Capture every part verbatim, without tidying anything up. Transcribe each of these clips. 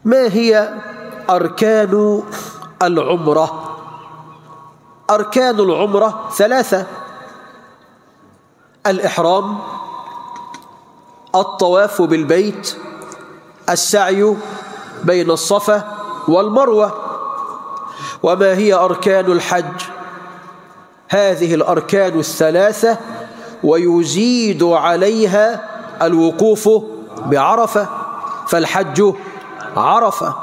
ما هي أركان العمرة؟ أركان العمرة ثلاثة: الإحرام، الطواف بالبيت، السعي بين الصفا والمروة. وما هي أركان الحج؟ هذه الأركان الثلاثة، ويزيد عليها الوقوف بعرفة، فالحج عرفة.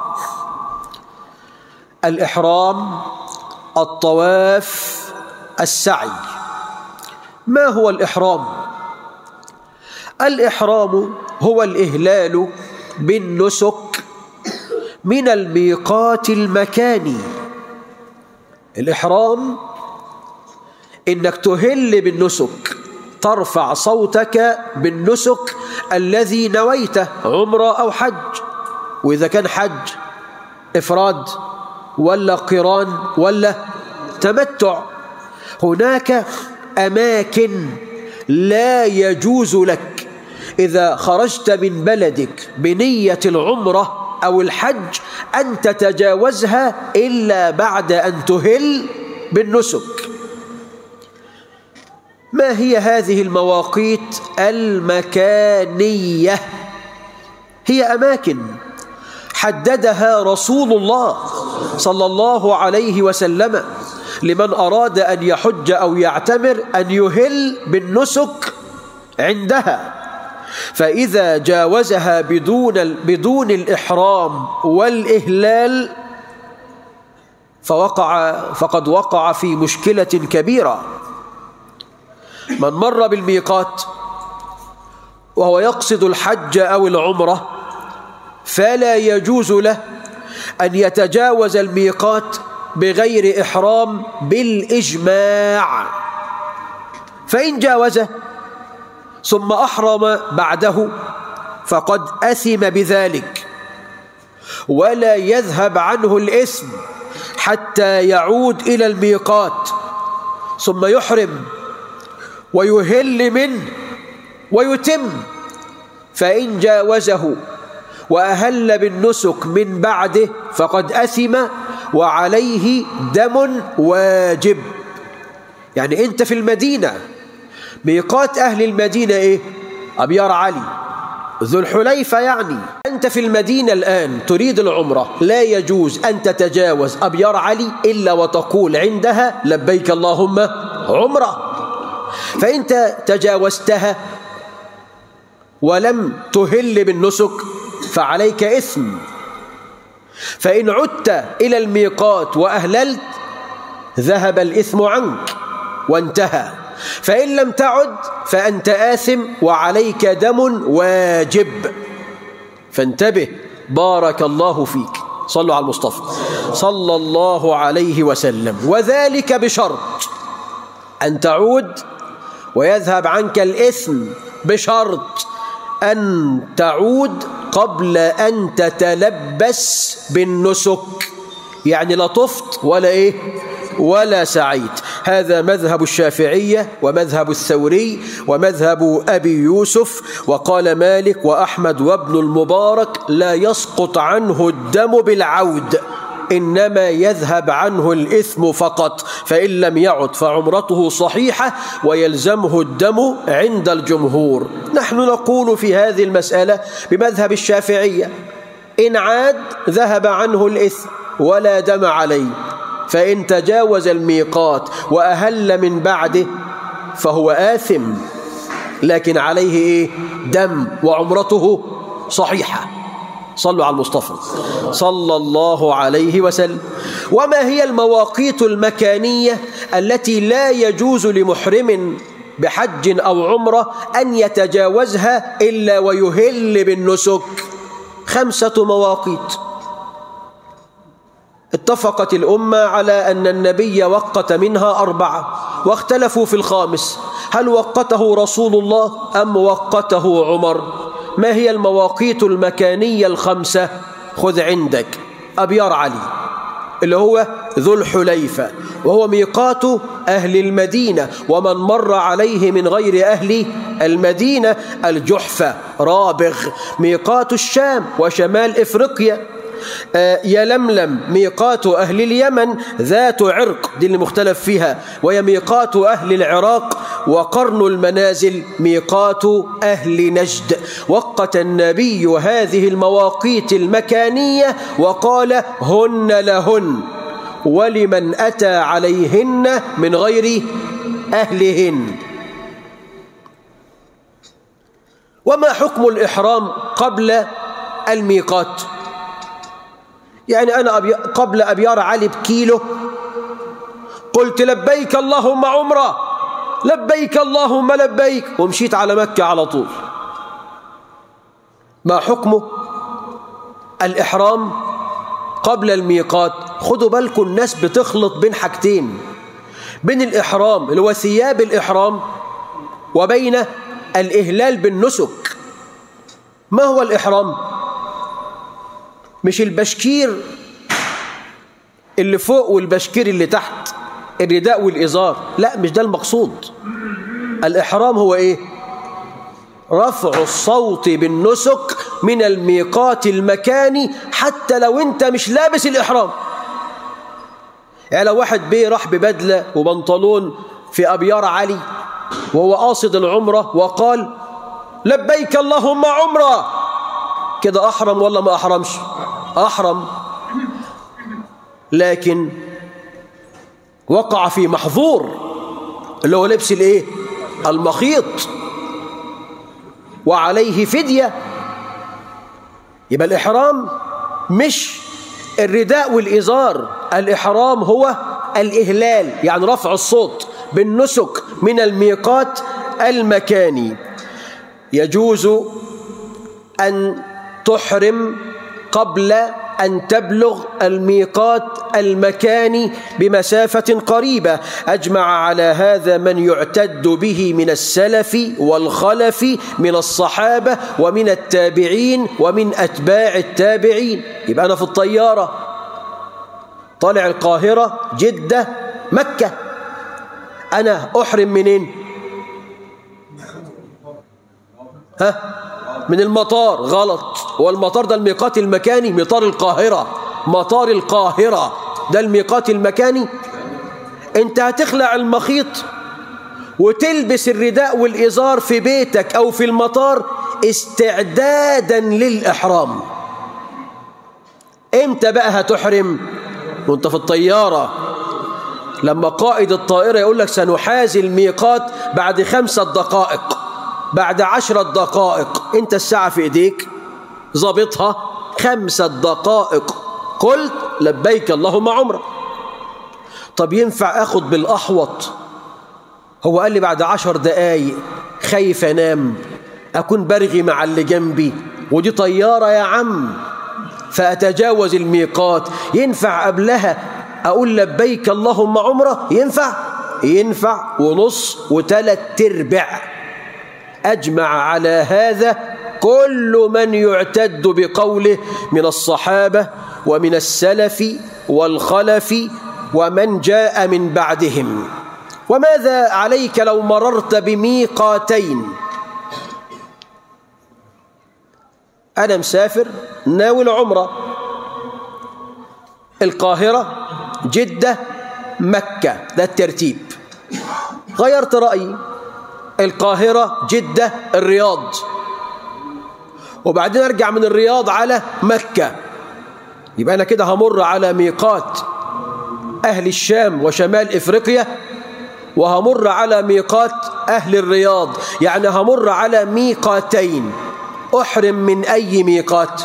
الإحرام، الطواف، السعي. ما هو الإحرام؟ الإحرام هو الإهلال بالنسك من الميقات المكاني. الإحرام إنك تهل بالنسك، ترفع صوتك بالنسك الذي نويته، عمرة أو حج. وإذا كان حج إفراد ولا قران ولا تمتع. هناك أماكن لا يجوز لك إذا خرجت من بلدك بنية العمرة أو الحج أن تتجاوزها إلا بعد أن تهل بالنسك. ما هي هذه المواقيت المكانية؟ هي أماكن حددها رسول الله صلى الله عليه وسلم لمن أراد أن يحج أو يعتمر أن يهل بالنسك عندها. فإذا جاوزها بدون بدون الإحرام والإهلال فوقع فقد وقع في مشكلة كبيرة. من مر بالميقات وهو يقصد الحج أو العمرة فلا يجوز له أن يتجاوز الميقات بغير إحرام بالإجماع. فإن جاوزه ثم أحرم بعده فقد أثم بذلك، ولا يذهب عنه الإثم حتى يعود إلى الميقات ثم يحرم ويهل منه ويتم. فإن جاوزه وأهل بالنسك من بعده فقد أثم وعليه دم واجب. يعني أنت في المدينة، ميقات أهل المدينة إيه؟ أبيار علي، ذو الحليفة. يعني أنت في المدينة الآن تريد العمرة، لا يجوز أن تتجاوز أبيار علي إلا وتقول عندها لبيك اللهم عمرة. فأنت تجاوزتها ولم تهل بالنسك فعليك إثم. فإن عدت إلى الميقات وأهللت ذهب الإثم عنك وانتهى. فإن لم تعد فأنت آثم وعليك دم واجب. فانتبه، بارك الله فيك. صلوا على المصطفى صلى الله عليه وسلم. وذلك بشرط أن تعود ويذهب عنك الإثم، بشرط أن تعود قبل أن تتلبس بالنسك، يعني لا طفت ولا إيه ولا سعيت. هذا مذهب الشافعية ومذهب الثوري ومذهب أبي يوسف. وقال مالك وأحمد وابن المبارك لا يسقط عنه الدم بالعود، إنما يذهب عنه الإثم فقط. فإن لم يعد فعمرته صحيحة ويلزمه الدم عند الجمهور. نحن نقول في هذه المسألة بمذهب الشافعية: إن عاد ذهب عنه الإثم ولا دم عليه. فإن تجاوز الميقات وأهل من بعده فهو آثم، لكن عليه إيه؟ دم، وعمرته صحيحة. صلوا على المصطفى صلى الله عليه وسلم. وما هي المواقيت المكانية التي لا يجوز لمحرم بحج أو عمرة أن يتجاوزها إلا ويهل بالنسك؟ خمسة مواقيت اتفقت الأمة على أن النبي وقت منها أربعة، واختلفوا في الخامس: هل وقته رسول الله أم وقته عمر؟ ما هي المواقيت المكانية الخمسة؟ خذ عندك أبيار علي اللي هو ذو الحليفة، وهو ميقات أهل المدينة، ومن مر عليه من غير أهل المدينة. الجحفة رابغ ميقات الشام وشمال إفريقيا. يلملم ميقات أهل اليمن، ذات عرق دي اللي مختلف فيها، وهي ميقات أهل العراق، وقرن المنازل ميقات أهل نجد. وقت النبي هذه المواقيت المكانية وقال هن لهن ولمن أتى عليهن من غير أهلهن. وما حكم الإحرام قبل الميقات؟ يعني أنا أبي قبل أبيار علي بكيلو قلت لبيك اللهم عمرة، لبيك اللهم لبيك، ومشيت على مكة على طول. ما حكم الإحرام قبل الميقات؟ خدوا بالكم الناس بتخلط بين حاجتين، بين الإحرام اللي هو ثياب الإحرام وبين الإهلال بالنسك. ما هو الإحرام؟ مش البشكير اللي فوق والبشكير اللي تحت، الرداء والإزار، لا مش ده المقصود. الإحرام هو إيه؟ رفع الصوت بالنسك من الميقات المكاني حتى لو أنت مش لابس الإحرام. يعني لو واحد بيه راح ببدلة وبنطلون في أبيار علي وهو قاصد العمرة وقال لبيك اللهم عمرة، كده أحرم ولا ما أحرمش؟ أحرم، لكن وقع في محظور اللي هو لبس الإيه؟ المخيط، وعليه فدية. يبقى الإحرام مش الرداء والإزار، الإحرام هو الإهلال، يعني رفع الصوت بالنسك من الميقات المكاني. يجوز أن تحرم قبل أن تبلغ الميقات المكاني بمسافة قريبة. أجمع على هذا من يعتد به من السلف والخلف من الصحابة ومن التابعين ومن أتباع التابعين. يبقى أنا في الطيارة طالع القاهرة جدة مكة، أنا أحرم منين؟ ها؟ من المطار. غلط، هو المطار ده الميقات المكاني؟ مطار القاهرة، مطار القاهرة ده الميقات المكاني. انت هتخلع المخيط وتلبس الرداء والإزار في بيتك أو في المطار استعدادا للإحرام. امتى بقى هتحرم؟ وانت في الطيارة، لما قائد الطائرة يقول لك سنحاذي الميقات بعد خمسة دقائق، بعد عشرة دقائق، انت الساعة في ايديك ضابطها خمسة دقائق، قلت لبيك اللهم عمرة. طب ينفع اخد بالاحوط؟ هو قال لي بعد عشر دقايق، خايف انام اكون برغي مع اللي جنبي، ودي طيارة يا عم، فاتجاوز الميقات. ينفع قبلها اقول لبيك اللهم عمرة؟ ينفع؟ ينفع ونص وثلاث ارباع. أجمع على هذا كل من يعتد بقوله من الصحابة ومن السلف والخلف ومن جاء من بعدهم. وماذا عليك لو مررت بميقاتين؟ أنا مسافر ناوي العمرة، القاهرة جدة مكة، ده الترتيب. غيرت رأيي، القاهرة جدة الرياض، وبعدين أرجع من الرياض على مكة. يبقى أنا كده همر على ميقات أهل الشام وشمال إفريقيا، وهمر على ميقات أهل الرياض، يعني همر على ميقاتين. أحرم من أي ميقات؟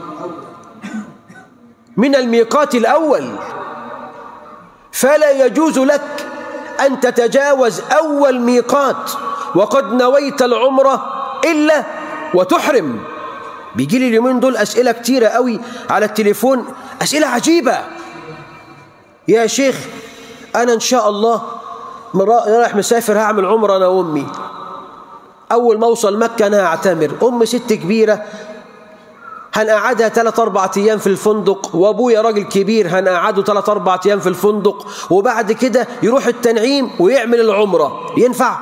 من الميقات الأول. فلا يجوز لك أن تتجاوز أول ميقات وقد نويت العمرة إلا وتحرم. بيجي لي اليومين دول أسئلة كتيرة قوي على التليفون، أسئلة عجيبة. يا شيخ أنا إن شاء الله رايح مسافر هعمل عمرة أنا وأمي، أول ما أوصل مكة أنا هعتمر. أم ست كبيرة هنقعدها ثلاث أربع أيام في الفندق، وأبويا راجل كبير هنقعده ثلاث أربع أيام في الفندق، وبعد كده يروح التنعيم ويعمل العمرة. ينفع؟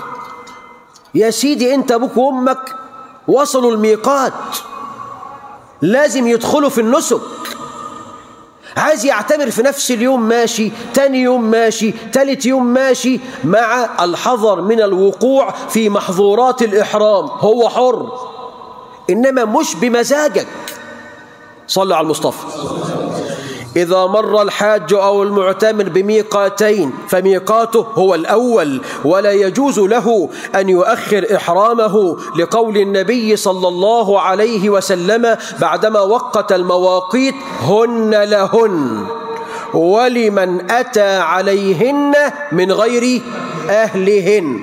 يا سيدي أنت أبوك وأمك وصلوا الميقات، لازم يدخلوا في النسك. عايز يعتمر في نفس اليوم ماشي، تاني يوم ماشي، تالت يوم ماشي، مع الحذر من الوقوع في محظورات الإحرام. هو حر، إنما مش بمزاجك. صلوا على المصطفى. إذا مر الحاج أو المعتمر بميقاتين فميقاته هو الأول، ولا يجوز له أن يؤخر إحرامه، لقول النبي صلى الله عليه وسلم بعدما وقت المواقيت: هن لهن ولمن أتى عليهن من غير أهلهن.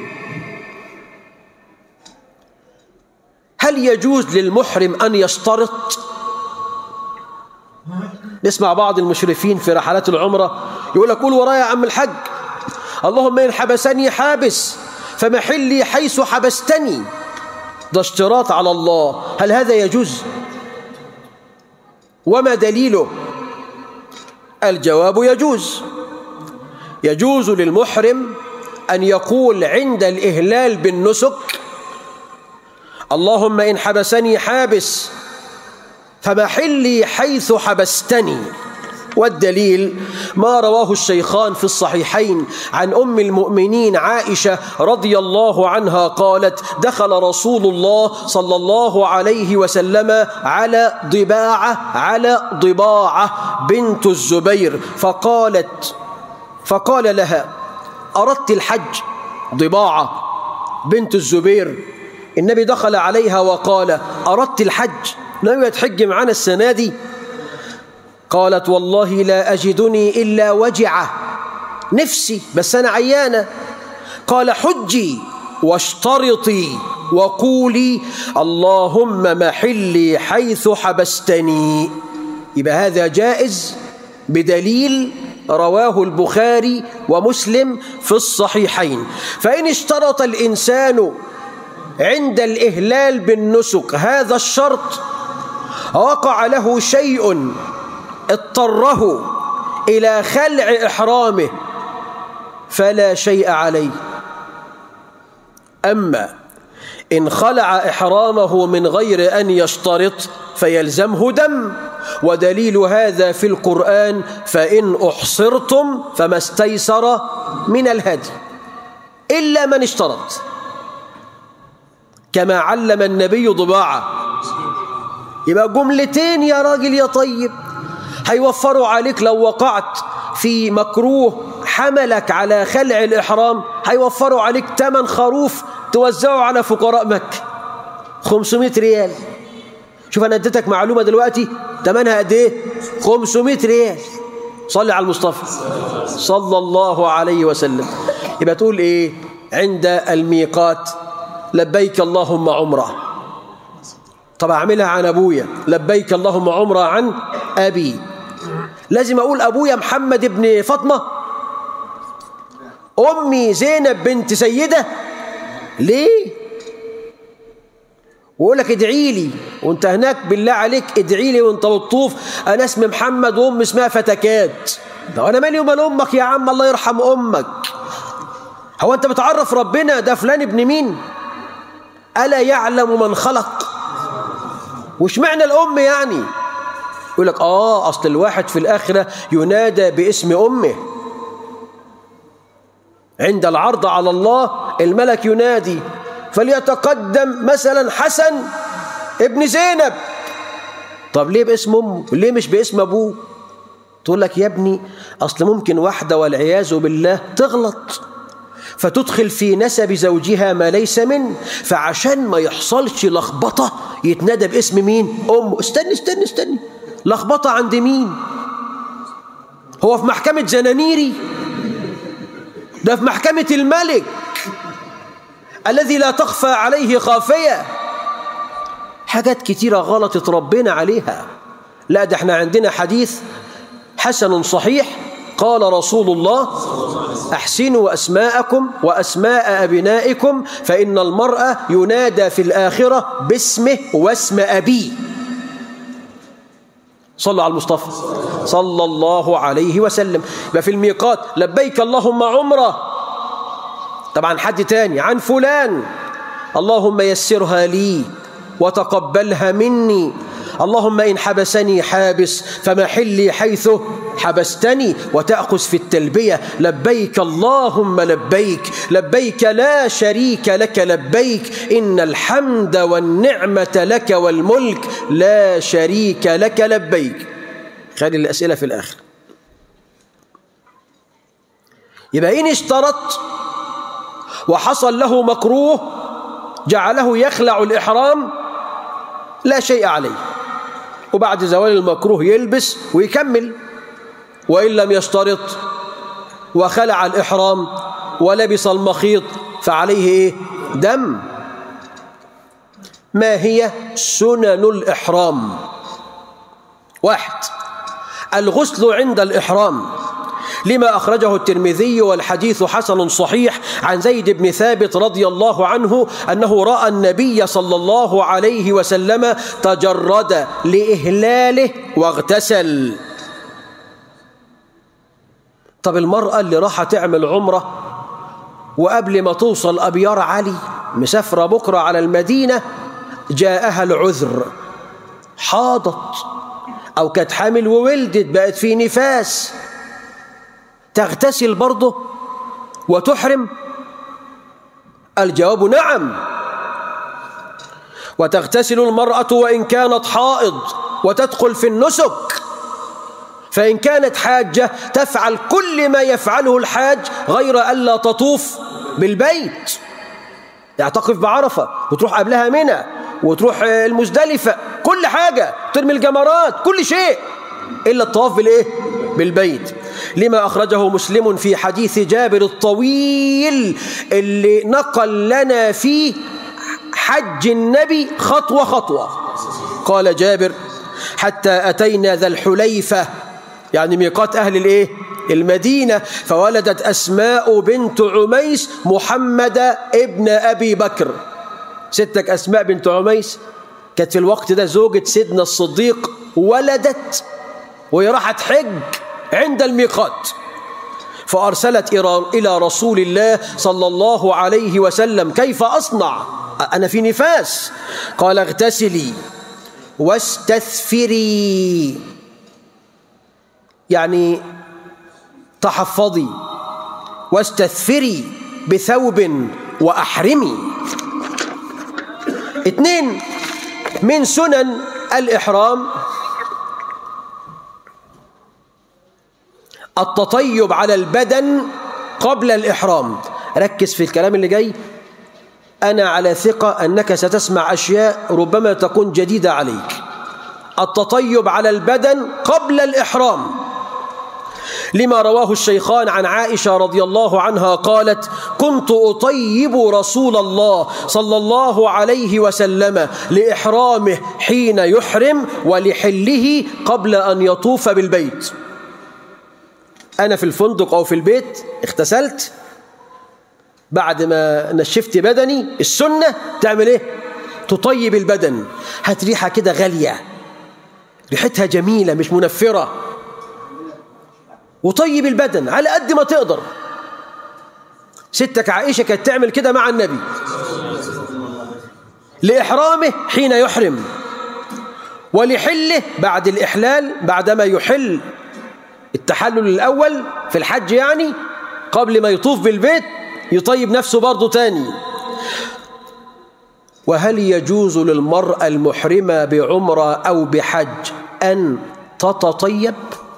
هل يجوز للمحرم أن يشترط؟ نسمع بعض المشرفين في رحلات العمرة يقول لك: قول ورايا يا عم الحج: اللهم إن حبسني حابس فمحلي حيث حبستني. ده اشتراط على الله. هل هذا يجوز؟ وما دليله؟ الجواب: يجوز. يجوز للمحرم أن يقول عند الإهلال بالنسك: اللهم إن حبسني حابس فمحلي حيث حبستني. والدليل ما رواه الشيخان في الصحيحين عن أم المؤمنين عائشة رضي الله عنها قالت: دخل رسول الله صلى الله عليه وسلم على ضباعة على ضباعة بنت الزبير فقالت فقال لها: أردت الحج؟ ضباعة بنت الزبير النبي دخل عليها وقال: أردت الحج؟ ناوية تحج معنا السنة دي؟ قالت: والله لا أجدني إلا وجعة، نفسي بس أنا عيانة. قال: حجي واشترطي وقولي اللهم محلي حيث حبستني. يبقى هذا جائز بدليل رواه البخاري ومسلم في الصحيحين. فإن اشترط الإنسان عند الإهلال بالنسك هذا الشرط وقع له شيء اضطره إلى خلع إحرامه فلا شيء عليه. أما إن خلع إحرامه من غير أن يشترط فيلزمه دم، ودليل هذا في القرآن: فإن أحصرتم فما استيسر من الهدي، إلا من اشترط، كما علم النبي ضباعة. يبقى جملتين يا راجل يا طيب هيوفروا عليك لو وقعت في مكروه حملك على خلع الإحرام، هيوفروا عليك ثمن خروف توزعه على فقراء مكة، خمسمائة ريال. شوف أنا اديتك معلومة دلوقتي ثمنها قد إيه؟ خمسمائة ريال. صلي على المصطفى صلى الله عليه وسلم. يبقى تقول إيه عند الميقات؟ لبيك اللهم عمرة. طب أعملها عن أبويا: لبيك اللهم عمرة عن أبي. لازم أقول أبويا محمد ابن فاطمة؟ أمي زينب بنت سيدة؟ ليه؟ وأقول لك ادعي لي وأنت هناك، بالله عليك ادعي لي وأنت بتطوف: أنا اسمي محمد وأمي اسمها فتكات. ده أنا مالي ومال أمك يا عم، الله يرحم أمك. هو أنت بتعرف ربنا ده فلان ابن مين؟ ألا يعلم من خلق؟ وش معنى الأم يعني؟ يقول لك آه أصل الواحد في الآخرة ينادى باسم أمه. عند العرض على الله الملك ينادي: فليتقدم مثلا حسن ابن زينب. طب ليه باسم أمه؟ ليه مش باسم أبوه؟ تقول لك يا ابني أصل ممكن واحدة والعياذ بالله تغلط فتدخل في نسب زوجها ما ليس منه، فعشان ما يحصلش لخبطة يتنادى باسم مين؟ أمه. استني استني استني، لخبطة عند مين؟ هو في محكمة زنانيري؟ ده في محكمة الملك الذي لا تخفى عليه خافية. حاجات كتيرة غلطت ربنا عليها. لا ده احنا عندنا حديث حسن صحيح قال رسول الله: أحسنوا أسماءكم وأسماء أبنائكم فإن المرأة ينادى في الآخرة باسمه واسم أبيه. صلى على المصطفى صلى الله عليه وسلم. في الميقات لبيك اللهم عمرة. طبعا حد تاني عن فلان: اللهم يسرها لي وتقبلها مني، اللهم إن حبسني حابس فمحلي حيث حبستني، وتأخذ في التلبية لبيك اللهم لبيك لبيك لا شريك لك لبيك إن الحمد والنعمة لك والملك لا شريك لك لبيك. خلي الأسئلة في الآخر. يبقى إن اشترط وحصل له مكروه جعله يخلع الإحرام لا شيء عليه، وبعد زوال المكروه يلبس ويكمل. وإن لم يشترط وخلع الإحرام ولبس المخيط فعليه إيه؟ دم. ما هي سنن الإحرام؟ واحد، الغسل عند الإحرام، لما أخرجه الترمذي والحديث حسن صحيح عن زيد بن ثابت رضي الله عنه أنه رأى النبي صلى الله عليه وسلم تجرد لإهلاله واغتسل. طب المرأة اللي راح تعمل عمرة وقبل ما توصل أبيار علي مسافرة بكرة على المدينة جاءها العذر، حاضت أو كانت حامل وولدت بقت في نفاس، تغتسل برضه وتحرم؟ الجواب نعم. وتغتسل المرأة وإن كانت حائض وتدخل في النسك، فإن كانت حاجة تفعل كل ما يفعله الحاج غير ألا تطوف بالبيت، يعني تقف بعرفة وتروح قبلها منى وتروح المزدلفة، كل حاجة، ترمي الجمرات، كل شيء إلا الطواف بالإيه؟ بالبيت. لما أخرجه مسلم في حديث جابر الطويل اللي نقل لنا فيه حج النبي خطوة خطوة. قال جابر: حتى أتينا ذا الحليفة، يعني ميقات أهل الإيه؟ المدينة، فولدت أسماء بنت عميس محمد ابن أبي بكر. ستك أسماء بنت عميس كانت في الوقت ده زوجة سيدنا الصديق، ولدت وهي راحت حج عند الميقات، فأرسلت إلى رسول الله صلى الله عليه وسلم: كيف أصنع؟ أنا في نفاس. قال: اغتسلي واستثفري، يعني تحفظي، واستثفري بثوب وأحرمي. اثنين، من سنن الإحرام التطيب على البدن قبل الإحرام. ركز في الكلام اللي جاي، أنا على ثقة أنك ستسمع أشياء ربما تكون جديدة عليك. التطيب على البدن قبل الإحرام، لما رواه الشيخان عن عائشة رضي الله عنها قالت: كنت أطيب رسول الله صلى الله عليه وسلم لإحرامه حين يحرم ولحله قبل أن يطوف بالبيت. أنا في الفندق أو في البيت اغتسلت، بعد ما نشفت بدني السنة تعمل إيه؟ تطيب البدن. هات ريحة كده غالية، ريحتها جميلة مش منفرة، وطيب البدن على قد ما تقدر. ستك عائشة كانت تعمل كده مع النبي لإحرامه حين يحرم، ولحله بعد الإحلال، بعدما يحل التحلل الأول في الحج، يعني قبل ما يطوف بالبيت يطيب نفسه برضه تاني. وهل يجوز للمرأة المحرمة بعمرة أو بحج أن تتطيب؟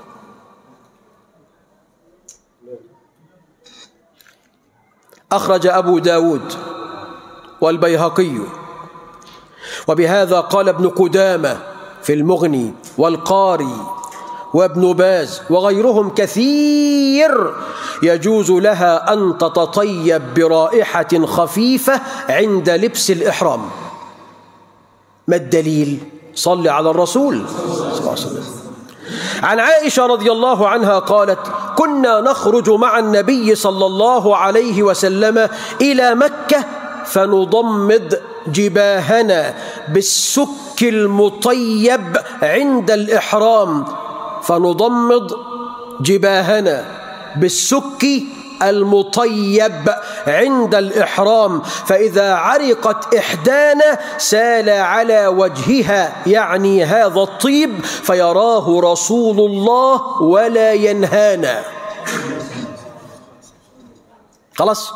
أخرج أبو داود والبيهقي، وبهذا قال ابن قدامة في المغني والقاري وابن باز وغيرهم كثير: يجوز لها أن تتطيب برائحة خفيفة عند لبس الإحرام. ما الدليل؟ صل على الرسول صلى الله عليه وسلم. عن عائشة رضي الله عنها قالت: كنا نخرج مع النبي صلى الله عليه وسلم إلى مكة فنضمد جباهنا بالسك المطيب عند الإحرام، فنضمد جباهنا بالسك المطيب عند الإحرام، فإذا عرقت إحدانا سال على وجهها، يعني هذا الطيب، فيراه رسول الله ولا ينهانا. خلاص.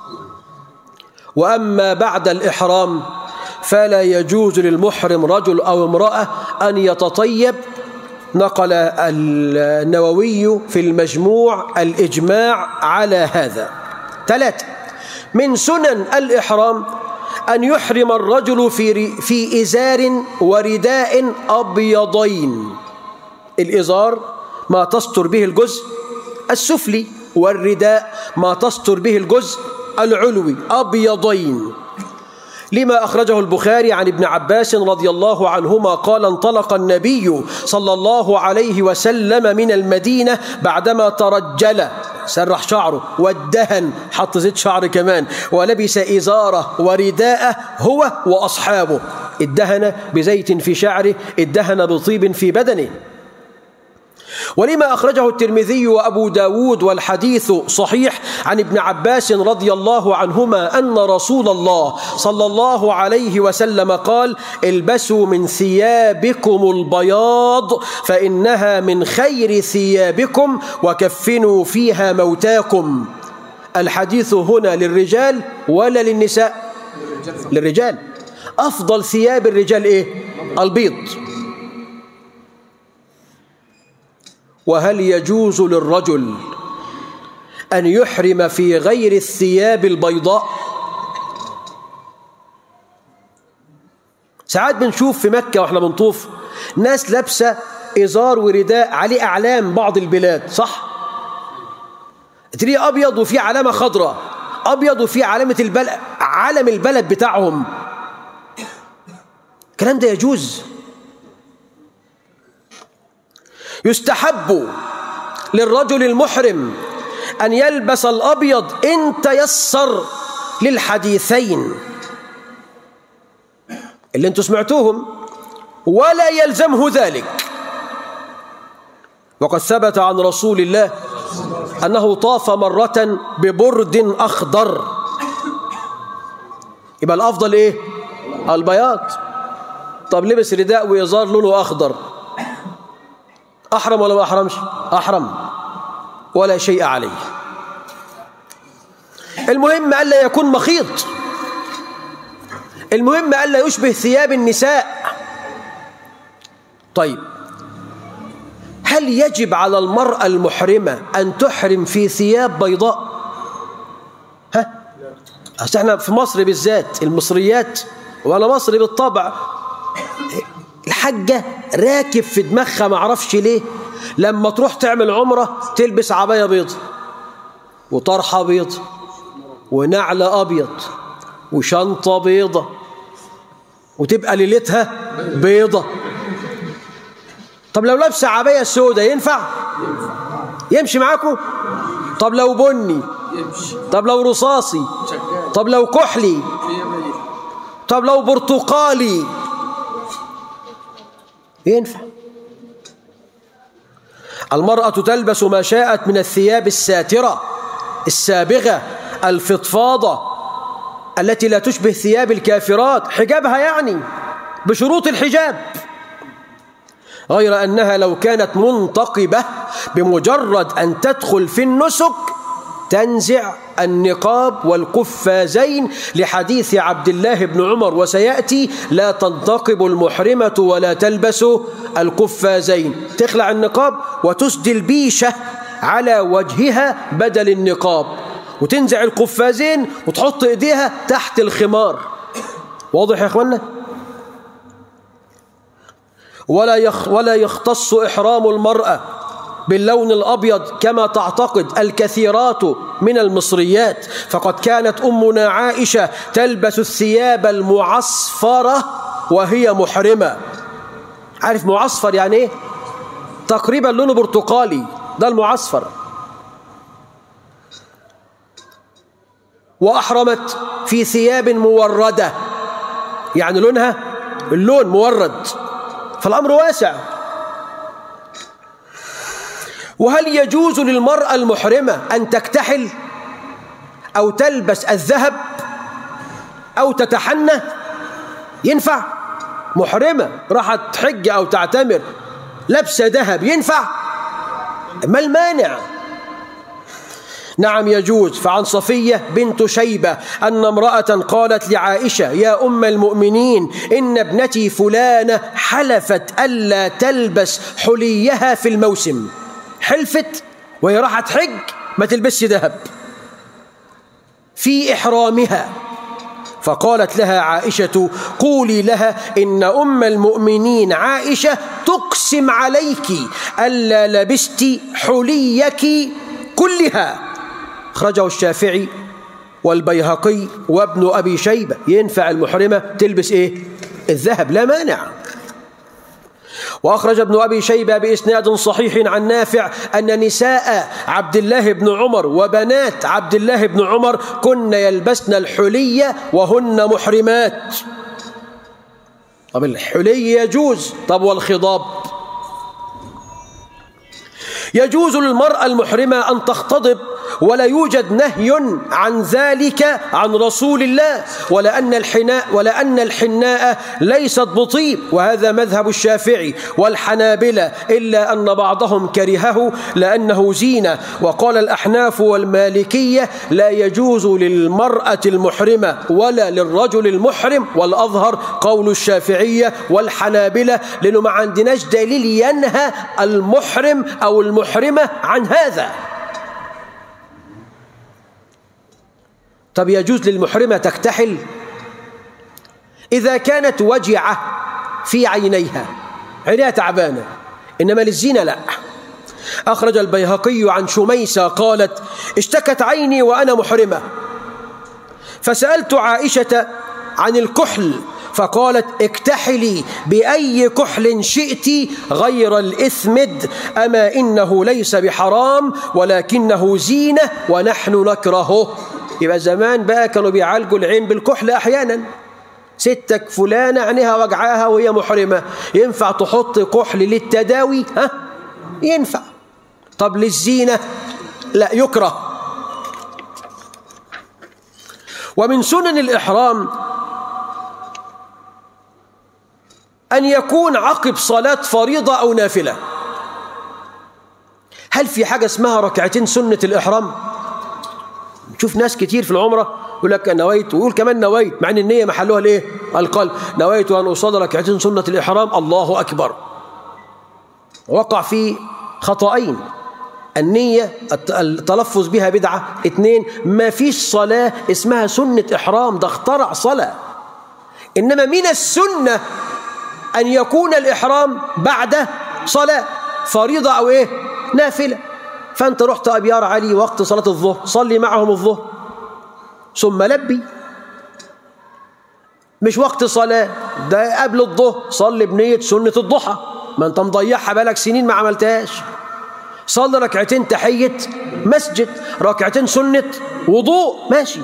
وأما بعد الإحرام فلا يجوز للمحرم رجل أو امرأة أن يتطيب. نقل النووي في المجموع الإجماع على هذا. ثلاثة، من سنن الإحرام أن يحرم الرجل في في إزار ورداء أبيضين. الإزار ما تستر به الجزء السفلي، والرداء ما تستر به الجزء العلوي، أبيضين، لما أخرجه البخاري عن ابن عباس رضي الله عنهما قال: انطلق النبي صلى الله عليه وسلم من المدينة بعدما ترجل، سرح شعره وادهن، حط زيت شعر كمان، ولبس إزاره ورداءه هو وأصحابه. ادهن بزيت في شعره، ادهن بطيب في بدنه. ولما أخرجه الترمذي وأبو داود والحديث صحيح عن ابن عباس رضي الله عنهما أن رسول الله صلى الله عليه وسلم قال: البسوا من ثيابكم البياض فإنها من خير ثيابكم وكفنوا فيها موتاكم. الحديث هنا للرجال ولا للنساء؟ للرجال. أفضل ثياب الرجال إيه؟ البيض. وهل يجوز للرجل أن يحرم في غير الثياب البيضاء؟ ساعات بنشوف في مكة وإحنا بنطوف ناس لابسة إزار ورداء عليه أعلام بعض البلاد، صح؟ تلاقيه أبيض وفيه علامة خضراء، أبيض وفيه علامة البلد، علم البلد بتاعهم. الكلام ده يجوز؟ يستحب للرجل المحرم أن يلبس الأبيض إن تيسر للحديثين اللي انتم سمعتوهم، ولا يلزمه ذلك. وقد ثبت عن رسول الله أنه طاف مرة ببرد أخضر. يبقى الأفضل إيه؟ البياض. طب لبس رداء وإزار لونه أخضر، أحرم ولا ما أحرمش؟ أحرم ولا شيء عليه. المهم ألا يكون مخيط، المهم ألا يشبه ثياب النساء. طيب، هل يجب على المرأة المحرمة أن تحرم في ثياب بيضاء؟ ها؟ أصل احنا في مصر بالذات، المصريات، وأنا مصري بالطبع، الحجة راكب في دماغها معرفش ليه لما تروح تعمل عمرة تلبس عباية بيض وطرحة بيض ونعلة أبيض وشنطة بيضة وتبقى ليلتها بيضة. طب لو لابسة عباية سودة ينفع؟ يمشي معاكم؟ طب لو بني؟ طب لو رصاصي؟ طب لو كحلي؟ طب لو برتقالي؟ ينفع. المرأة تلبس ما شاءت من الثياب الساترة السابغة الفضفاضة التي لا تشبه ثياب الكافرات، حجابها يعني بشروط الحجاب، غير أنها لو كانت منتقبة بمجرد أن تدخل في النسك تنزع النقاب والقفازين لحديث عبد الله بن عمر، وسيأتي: لا تنتقب المحرمة ولا تلبس القفازين. تخلع النقاب وتسدي البيشة على وجهها بدل النقاب، وتنزع القفازين وتحط ايديها تحت الخمار. واضح يا اخوانا؟ ولا يخ ولا يختص إحرام المرأة باللون الأبيض كما تعتقد الكثيرات من المصريات، فقد كانت أمنا عائشة تلبس الثياب المعصفرة وهي محرمة. عارف معصفر يعني ايه؟ تقريبا لونه برتقالي، ده المعصفر. وأحرمت في ثياب موردة، يعني لونها اللون مورد، فالأمر واسع. وهل يجوز للمرأة المحرمة أن تكتحل؟ أو تلبس الذهب أو تتحنى؟ ينفع؟ محرمة راحت تحج أو تعتمر لبسة ذهب ينفع؟ ما المانع؟ نعم يجوز. فعن صفية بنت شيبة أن امرأة قالت لعائشة يا أم المؤمنين إن ابنتي فلانة حلفت ألا تلبس حليها في الموسم. حلفت وهي راحت حج ما تلبسش ذهب في إحرامها. فقالت لها عائشة قولي لها إن أم المؤمنين عائشة تقسم عليك ألا لبست حليك كلها. أخرجه الشافعي والبيهقي وابن أبي شيبة. ينفع المحرمة تلبس إيه؟ الذهب لا مانع. وأخرج ابن أبي شيبة بإسناد صحيح عن نافع أن نساء عبد الله بن عمر وبنات عبد الله بن عمر كن يلبسن الحلي وهن محرمات. طب الحلي يجوز، طب والخضاب؟ يجوز للمرأة المحرمة أن تختضب ولا يوجد نهي عن ذلك عن رسول الله، ولأن الحناء ولأن الحناء ليست بطيب، وهذا مذهب الشافعي والحنابلة، إلا أن بعضهم كرهه لأنه زينة. وقال الأحناف والمالكية لا يجوز للمرأة المحرمة ولا للرجل المحرم، والأظهر قول الشافعية والحنابلة، لأنه ما عندناش دليل ينهى المحرم أو المحرمة عن هذا. طب يجوز للمحرمة تكتحل إذا كانت وجعة في عينيها، عينيها تعبانة، إنما للزينة لا. أخرج البيهقي عن شميسة قالت اشتكت عيني وأنا محرمة فسألت عائشة عن الكحل فقالت اكتحلي بأي كحل شئت غير الإثمد، أما إنه ليس بحرام ولكنه زينة ونحن نكرهه. يبقى زمان بقى كانوا بيعالجوا العين بالكحل أحيانا. ستك فلانة عينيها وجعاها وهي محرمة، ينفع تحط كحل للتداوي؟ ها؟ ينفع. طب للزينة؟ لا، يكره. ومن سنن الإحرام أن يكون عقب صلاة فريضة أو نافلة. هل في حاجة اسمها ركعتين سنة الإحرام؟ شوف ناس كتير في العمرة يقول لك نويت، ويقول كمان نويت، مع ان النية محلها الايه؟ القلب. نويت أن أصلي ركعتين سنة الإحرام، الله أكبر. وقع في خطأين: النية التلفظ بها بدعة، اثنين ما فيش صلاة اسمها سنة إحرام، ده اخترع صلاة. إنما من السنة أن يكون الإحرام بعد صلاة فريضة أو إيه؟ نافلة. فأنت رحت أبيار علي وقت صلاة الظهر، صلي معهم الظهر ثم لبي. مش وقت صلاة، ده قبل الظهر، صلي بنية سنة الضحى، ما أنت مضيعها بالك سنين ما عملتهاش. صلي ركعتين تحية مسجد، ركعتين سنة وضوء، ماشي.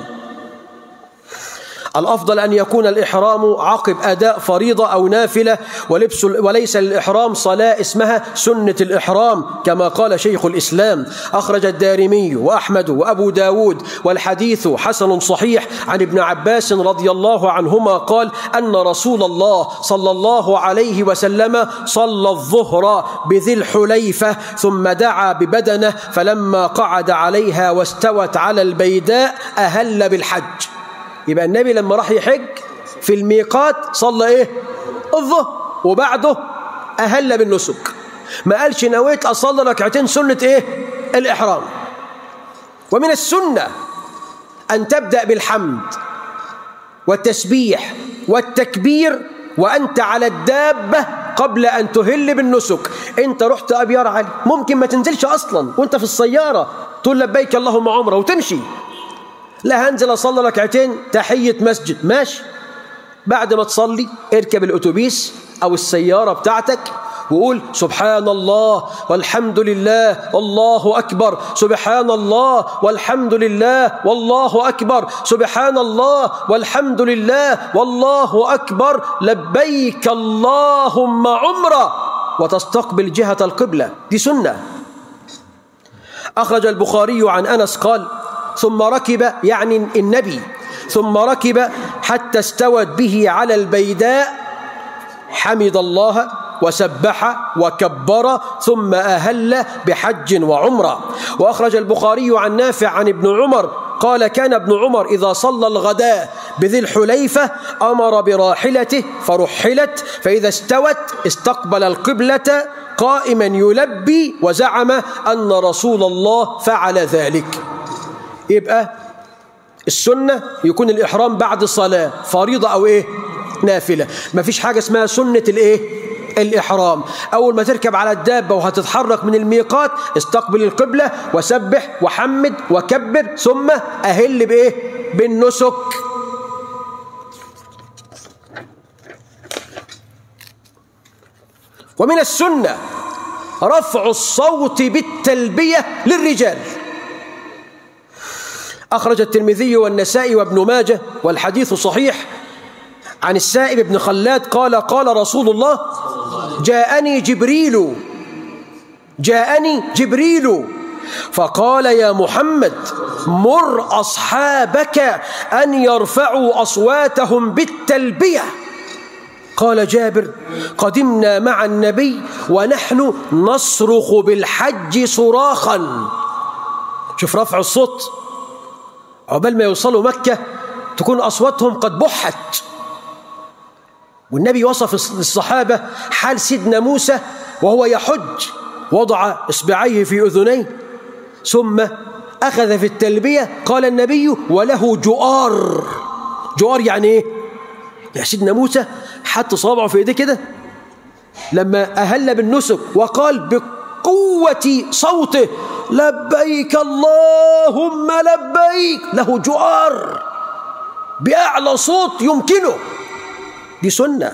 الأفضل أن يكون الإحرام عقب أداء فريضة أو نافلة، ولبس وليس الإحرام صلاة اسمها سنة الإحرام كما قال شيخ الإسلام. أخرج الدارمي وأحمد وأبو داود والحديث حسن صحيح عن ابن عباس رضي الله عنهما قال أن رسول الله صلى الله عليه وسلم صلى الظهر بذي الحليفة ثم دعا ببدنه، فلما قعد عليها واستوت على البيداء أهل بالحج. يبقى النبي لما راح يحج في الميقات صلى ايه؟ الظهر، وبعده أهل بالنسك. ما قالش نويت أصلي ركعتين سنة ايه؟ الإحرام. ومن السنة أن تبدأ بالحمد والتسبيح والتكبير وأنت على الدابة قبل أن تهل بالنسك. أنت رحت أبيار علي، ممكن ما تنزلش أصلا وأنت في السيارة تقول لبيك اللهم عمرة وتمشي. لا، هنزل أصلي ركعتين تحية مسجد، ماشي. بعد ما تصلي اركب الأتوبيس أو السيارة بتاعتك وقول سبحان الله والحمد لله والله أكبر، سبحان الله والحمد لله والله أكبر، سبحان الله والحمد لله والله أكبر، لبيك اللهم عمرة، وتستقبل جهة القبلة. دي سنة. أخرج البخاري عن أنس قال ثم ركب، يعني النبي، ثم ركب حتى استوت به على البيداء، حمد الله وسبح وكبر ثم أهل بحج وعمرة. وأخرج البخاري عن نافع عن ابن عمر قال: كان ابن عمر إذا صلى الغداء بذي الحليفة أمر براحلته فرحلت، فإذا استوت استقبل القبلة قائما يلبي، وزعم أن رسول الله فعل ذلك. يبقى السنة يكون الإحرام بعد الصلاة، فريضة أو إيه؟ نافلة. ما فيش حاجة اسمها سنة الإيه؟ الإحرام. أول ما تركب على الدابة وهتتحرك من الميقات استقبل القبلة وسبح وحمد وكبر ثم أهل بإيه؟ بالنسك. ومن السنة رفع الصوت بالتلبية للرجال. أخرج الترمذي والنسائي وابن ماجه والحديث صحيح عن السائب بن خلاد قال: قال رسول الله: جاءني جبريل جاءني جبريل فقال: يا محمد مر أصحابك أن يرفعوا أصواتهم بالتلبية. قال جابر: قدمنا مع النبي ونحن نصرخ بالحج صراخا. شوف رفع الصوت، عقبال ما يوصلوا مكة تكون أصواتهم قد بحت. والنبي وصف للصحابة حال سيدنا موسى وهو يحج، وضع إصبعيه في أذنيه ثم أخذ في التلبية. قال النبي: وله جؤار. جؤار يعني إيه؟ يعني سيدنا موسى حط صابعه في إيديه كده لما أهل بالنسك وقال بقوة صوته: لبيك اللهم لبيك، له جؤار بأعلى صوت يمكنه. دي سنة.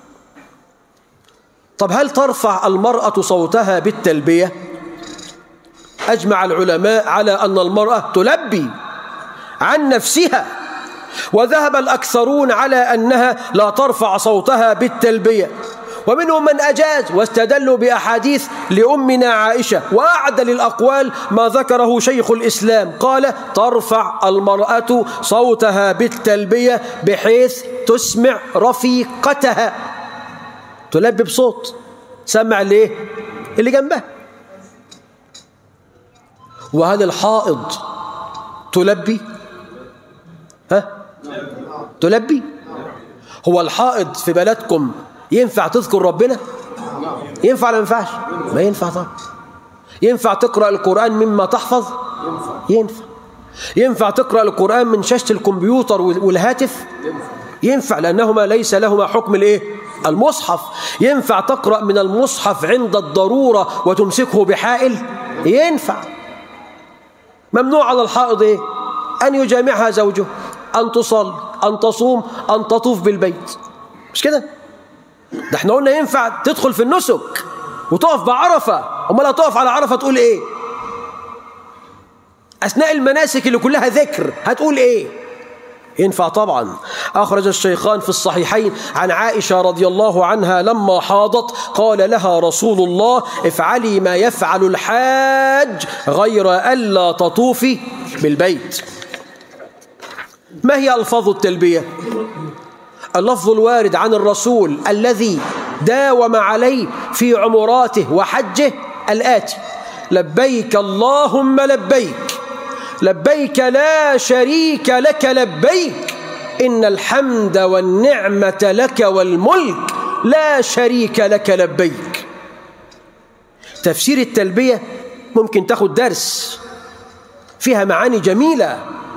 طب هل ترفع المرأة صوتها بالتلبية؟ أجمع العلماء على أن المرأة تلبي عن نفسها، وذهب الأكثرون على أنها لا ترفع صوتها بالتلبية، ومنهم من أجاز واستدلوا بأحاديث لأمنا عائشة. وأعدل الأقوال ما ذكره شيخ الإسلام، قال: ترفع المرأة صوتها بالتلبية بحيث تسمع رفيقتها، تلبي بصوت سمع ليه اللي جنبها. وهل الحائض تلبي؟ ها؟ تلبي؟ هو الحائض في بلدكم ينفع تذكر ربنا؟ ينفع ولا ما ينفعش؟ ما ينفع طبعا. ينفع تقرأ القرآن مما تحفظ؟ ينفع. ينفع تقرأ القرآن من شاشة الكمبيوتر والهاتف؟ ينفع، لأنهما ليس لهما حكم الإيه؟ المصحف. ينفع تقرأ من المصحف عند الضرورة وتمسكه بحائل؟ ينفع. ممنوع على الحائض إيه؟ أن يجامعها زوجه، أن تصل، أن تصوم، أن تطوف بالبيت. مش كده؟ ده احنا قلنا ينفع تدخل في النسك وتقف بعرفة. أما لا تقف على عرفة تقول إيه؟ أثناء المناسك اللي كلها ذكر هتقول إيه؟ ينفع طبعا. أخرج الشيخان في الصحيحين عن عائشة رضي الله عنها لما حاضت قال لها رسول الله: افعلي ما يفعل الحاج غير ألا تطوفي بالبيت. ما هي ألفاظ التلبية؟ اللفظ الوارد عن الرسول الذي داوم عليه في عمراته وحجه الآتي: لبيك اللهم لبيك، لبيك لا شريك لك لبيك، إن الحمد والنعمة لك والملك لا شريك لك لبيك. تفسير التلبية ممكن تاخد درس، فيها معاني جميلة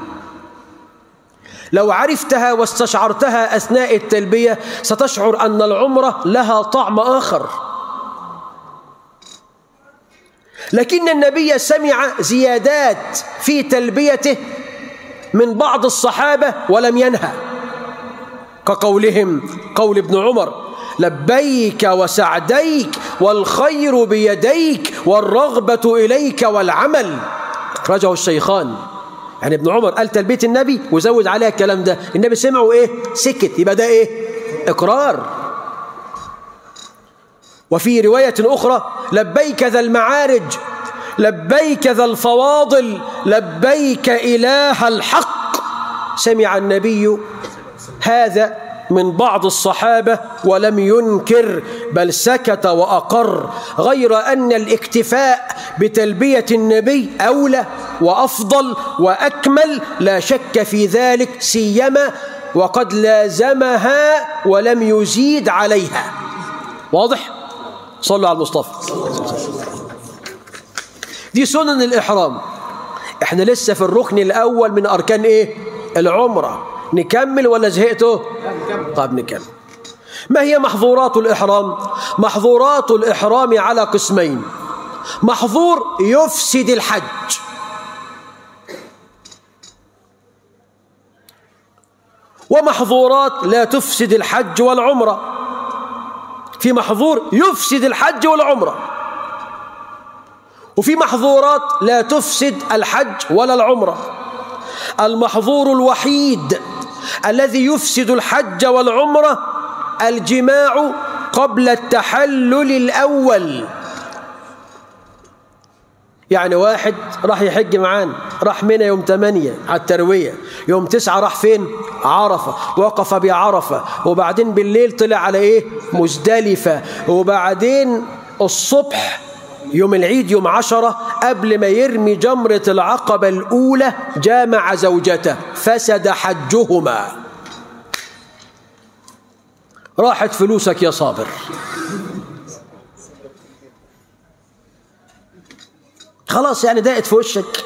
لو عرفتها واستشعرتها أثناء التلبية ستشعر أن العمرة لها طعم آخر. لكن النبي سمع زيادات في تلبيته من بعض الصحابة ولم ينهى، كقولهم قول ابن عمر: لبيك وسعديك والخير بيديك والرغبة إليك والعمل. أخرجه الشيخان. يعني ابن عمر قال تلبية النبي وزود عليها الكلام ده، النبي سمعه إيه؟ سكت، يبقى ده إيه؟ إقرار. وفي رواية أخرى: لبيك ذا المعارج لبيك ذا الفواضل لبيك إله الحق. سمع النبي هذا من بعض الصحابة ولم ينكر بل سكت وأقر، غير أن الاكتفاء بتلبية النبي أولى وأفضل وأكمل لا شك في ذلك، سيما وقد لازمها ولم يزيد عليها. واضح؟ صلوا على المصطفى. دي سنن الإحرام. احنا لسه في الركن الأول من أركان إيه؟ العمرة. نكمل ولا زهقتوا؟ طيب نكمل. ما هي محظورات الإحرام؟ محظورات الإحرام على قسمين: محظور يفسد الحج، ومحظورات لا تفسد الحج والعمرة. في محظور يفسد الحج والعمرة، وفي محظورات لا تفسد الحج ولا العمرة. المحظور الوحيد الذي يفسد الحج والعمرة الجماع قبل التحلل الأول. يعني واحد راح يحج معانا، راح منى يوم ثمانية على التروية، يوم تسعة راح فين؟ عرفة، وقف بعرفة، وبعدين بالليل طلع على إيه؟ مزدلفة، وبعدين الصبح يوم العيد يوم عشرة قبل ما يرمي جمرة العقبة الأولى جامع زوجته، فسد حجهما. راحت فلوسك يا صابر. خلاص يعني ضاقت في وشك.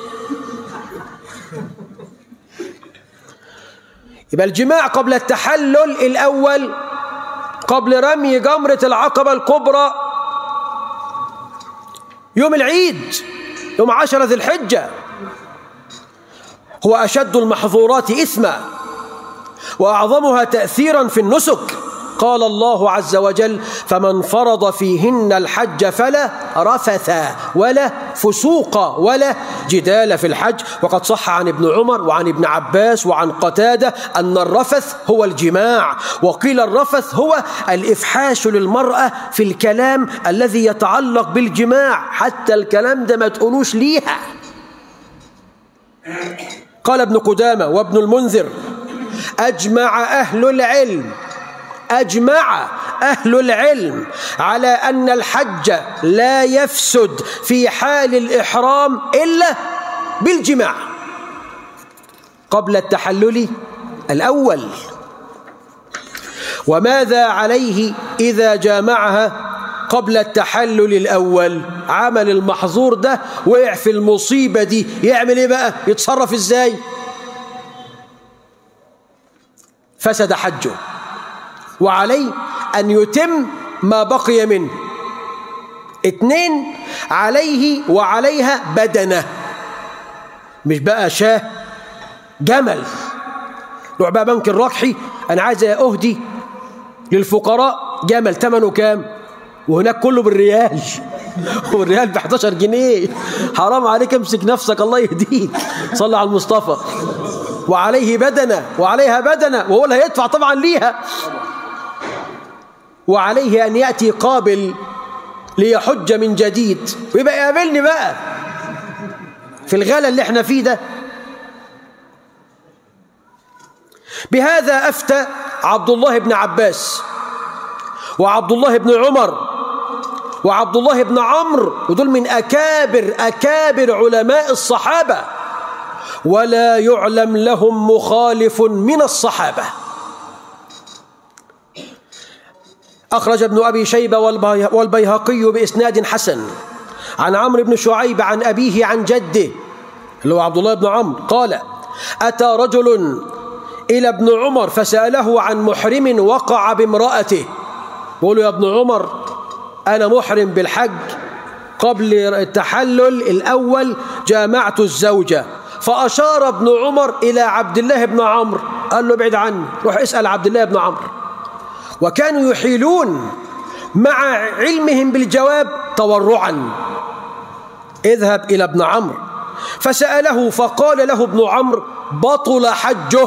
يبقى الجماع قبل التحلل الأول، قبل رمي جمرة العقبة الكبرى يوم العيد يوم عشرة ذي الحجة، هو أشد المحظورات إثما وأعظمها تأثيرا في النسك. قال الله عز وجل: فمن فرض فيهن الحج فلا رفث ولا فسوق ولا جدال في الحج. وقد صح عن ابن عمر وعن ابن عباس وعن قتادة أن الرفث هو الجماع، وقيل الرفث هو الإفحاش للمرأة في الكلام الذي يتعلق بالجماع، حتى الكلام ده ما تقولوش ليها. قال ابن قدامة وابن المنذر: أجمع أهل العلم أجمع أهل العلم على أن الحج لا يفسد في حال الإحرام إلا بالجماع قبل التحلل الأول. وماذا عليه إذا جامعها قبل التحلل الأول؟ عمل المحظور ده، وقع في المصيبة دي، يعمل إيه بقى؟ يتصرف إزاي؟ فسد حجه، وعليه أن يتم ما بقي منه. اتنين، عليه وعليها بدنة، مش بقى شاه، جمل. روح بقى بنك الركحي، أنا عايز أهدي للفقراء جمل، ثمنه كام؟ وهناك كله بالريال، والريال ب احداشر جنيه. حرام عليك، امسك نفسك الله يهديك. صلى على المصطفى. وعليه بدنة وعليها بدنة، وهو اللي هيدفع طبعا ليها. وعليه أن يأتي قابل ليحج من جديد، ويبقى يقابلني بقى في الغلا اللي احنا فيه ده. بهذا أفتى عبد الله بن عباس وعبد الله بن عمر وعبد الله بن عمرو، ودول من أكابر أكابر علماء الصحابة، ولا يعلم لهم مخالف من الصحابة. أخرج ابن أبي شيبة والبيهقي بإسناد حسن عن عمرو بن شعيب عن أبيه عن جده اللي هو عبد الله بن عمرو قال: أتى رجل إلى ابن عمر فسأله عن محرم وقع بامرأته. بقول له: يا ابن عمر، أنا محرم بالحج، قبل التحلل الأول جامعت الزوجة. فأشار ابن عمر إلى عبد الله بن عمرو، قال له: ابعد عني، روح اسأل عبد الله بن عمرو. وكانوا يحيلون مع علمهم بالجواب تورعا: اذهب إلى ابن عمرو. فسأله فقال له ابن عمرو: بطل حجه.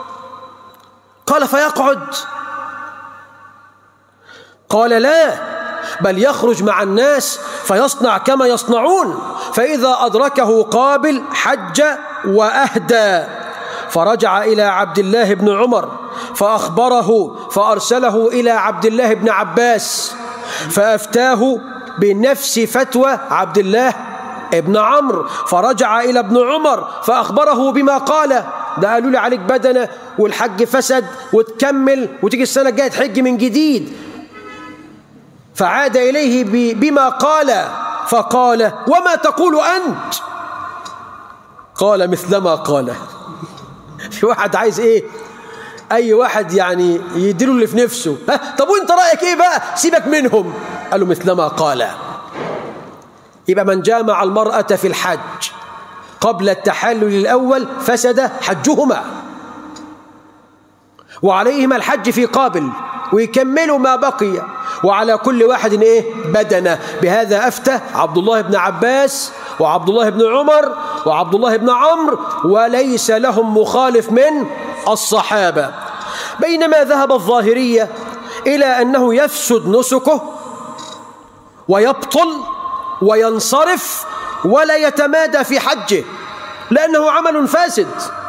قال: فيقعد؟ قال: لا، بل يخرج مع الناس فيصنع كما يصنعون، فإذا أدركه قابل حج وأهدى. فرجع إلى عبد الله بن عمر فأخبره، فأرسله إلى عبد الله بن عباس فأفتاه بنفس فتوى عبد الله ابن عمرو. فرجع إلى ابن عمر فأخبره بما قال، ده قالوا لي عليك بدنة والحج فسد وتكمل وتيجي السنة الجاية تحج من جديد. فعاد إليه بما قال فقال: وما تقول أنت؟ قال: مثلما قال. في واحد عايز إيه؟ أي واحد يعني يديله اللي في نفسه. ها طب وانت رأيك إيه بقى؟ سيبك منهم. قالوا: مثلما قال. يبقى من جامع المرأة في الحج قبل التحلل الأول فسد حجهما، وعليهما الحج في قابل ويكملوا ما بقي، وعلى كل واحد إيه؟ بدنة. بهذا أفتى عبد الله بن عباس وعبد الله بن عمر وعبد الله بن عمرو، وليس لهم مخالف من الصحابة. بينما ذهب الظاهرية إلى أنه يفسد نسكه ويبطل وينصرف ولا يتمادى في حجه لأنه عمل فاسد.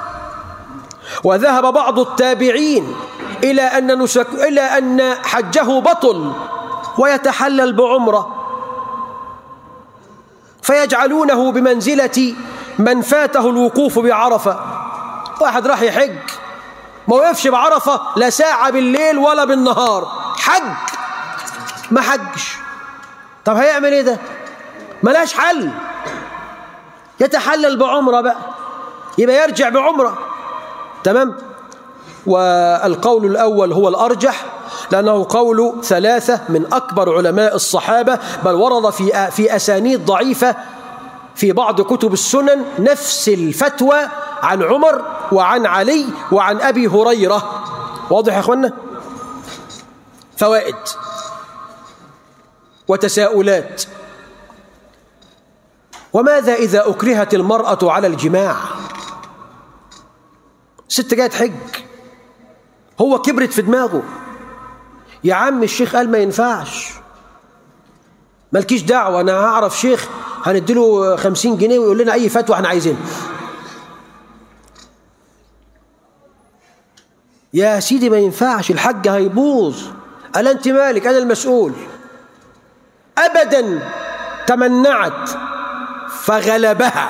وذهب بعض التابعين إلى أن نسك إلى أن حجه بطل ويتحلل بعمرة، فيجعلونه بمنزلة من فاته الوقوف بعرفة. واحد راح يحج ما وقفش بعرفة لا ساعة بالليل ولا بالنهار، حج ما حجش. طب هيعمل ايه ده؟ ملاش حل، يتحلل بعمرة بقى، يبقى يرجع بعمرة. تمام. والقول الأول هو الأرجح لأنه قول ثلاثة من أكبر علماء الصحابة، بل ورد في في أسانيد ضعيفة في بعض كتب السنن نفس الفتوى عن عمر وعن علي وعن أبي هريرة. واضح يا أخوانا؟ فوائد وتساؤلات. وماذا إذا أكرهت المرأة على الجماع؟ ست جاية تحج، هو كبرت في دماغه، يا عم الشيخ قال ما ينفعش، مالكيش دعوة، أنا هعرف شيخ هنديله خمسين جنيه ويقول لنا أي فتوى احنا عايزينها. يا سيدي ما ينفعش، الحج هيبوظ. قال أنت مالك، أنا المسؤول. أبدا. تمنعت فغلبها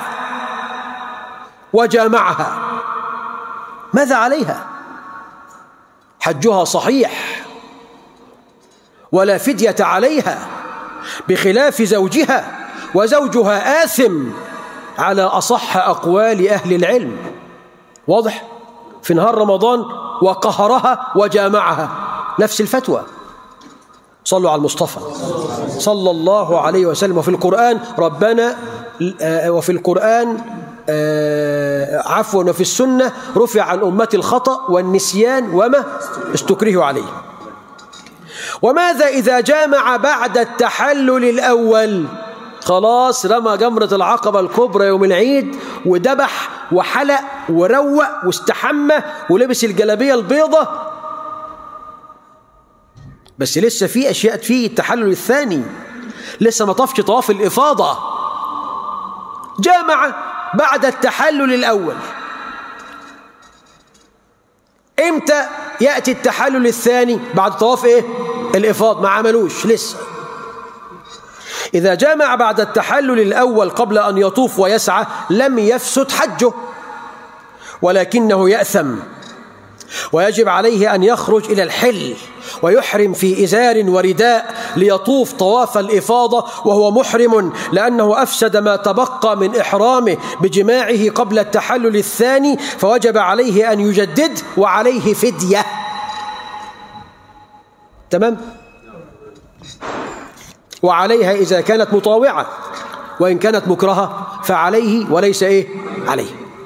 وجامعها، ماذا عليها؟ حجها صحيح ولا فدية عليها، بخلاف زوجها، وزوجها آثم على أصح أقوال أهل العلم. واضح؟ في نهار رمضان وقهرها وجامعها، نفس الفتوى. صلوا على المصطفى صلى الله عليه وسلم. وفي القرآن ربنا وفي القرآن عفوا وفي السنة رفع عن أمتي الخطأ والنسيان وما استكرهوا عليه. وماذا إذا جامع بعد التحلل الأول؟ خلاص رمى جمرة العقبة الكبرى يوم العيد وذبح وحلق وروق واستحمى ولبس الجلابية البيضة، بس لسه في أشياء في التحلل الثاني، لسه ما طافش طواف الإفاضة. جامع بعد التحلل الأول، إمتى يأتي التحلل الثاني؟ بعد طواف إيه؟ الإفاضة. ما عملوش لسه. إذا جامع بعد التحلل الأول قبل أن يطوف ويسعى لم يفسد حجه، ولكنه يأثم، ويجب عليه أن يخرج إلى الحل ويحرم في إزار ورداء ليطوف طواف الإفاضة وهو محرم، لأنه أفسد ما تبقى من إحرامه بجماعه قبل التحلل الثاني، فوجب عليه أن يجدد وعليه فدية. تمام؟ وعليها إذا كانت مطاوعة، وإن كانت مكرهة فعليه وليس إيه؟ عليه.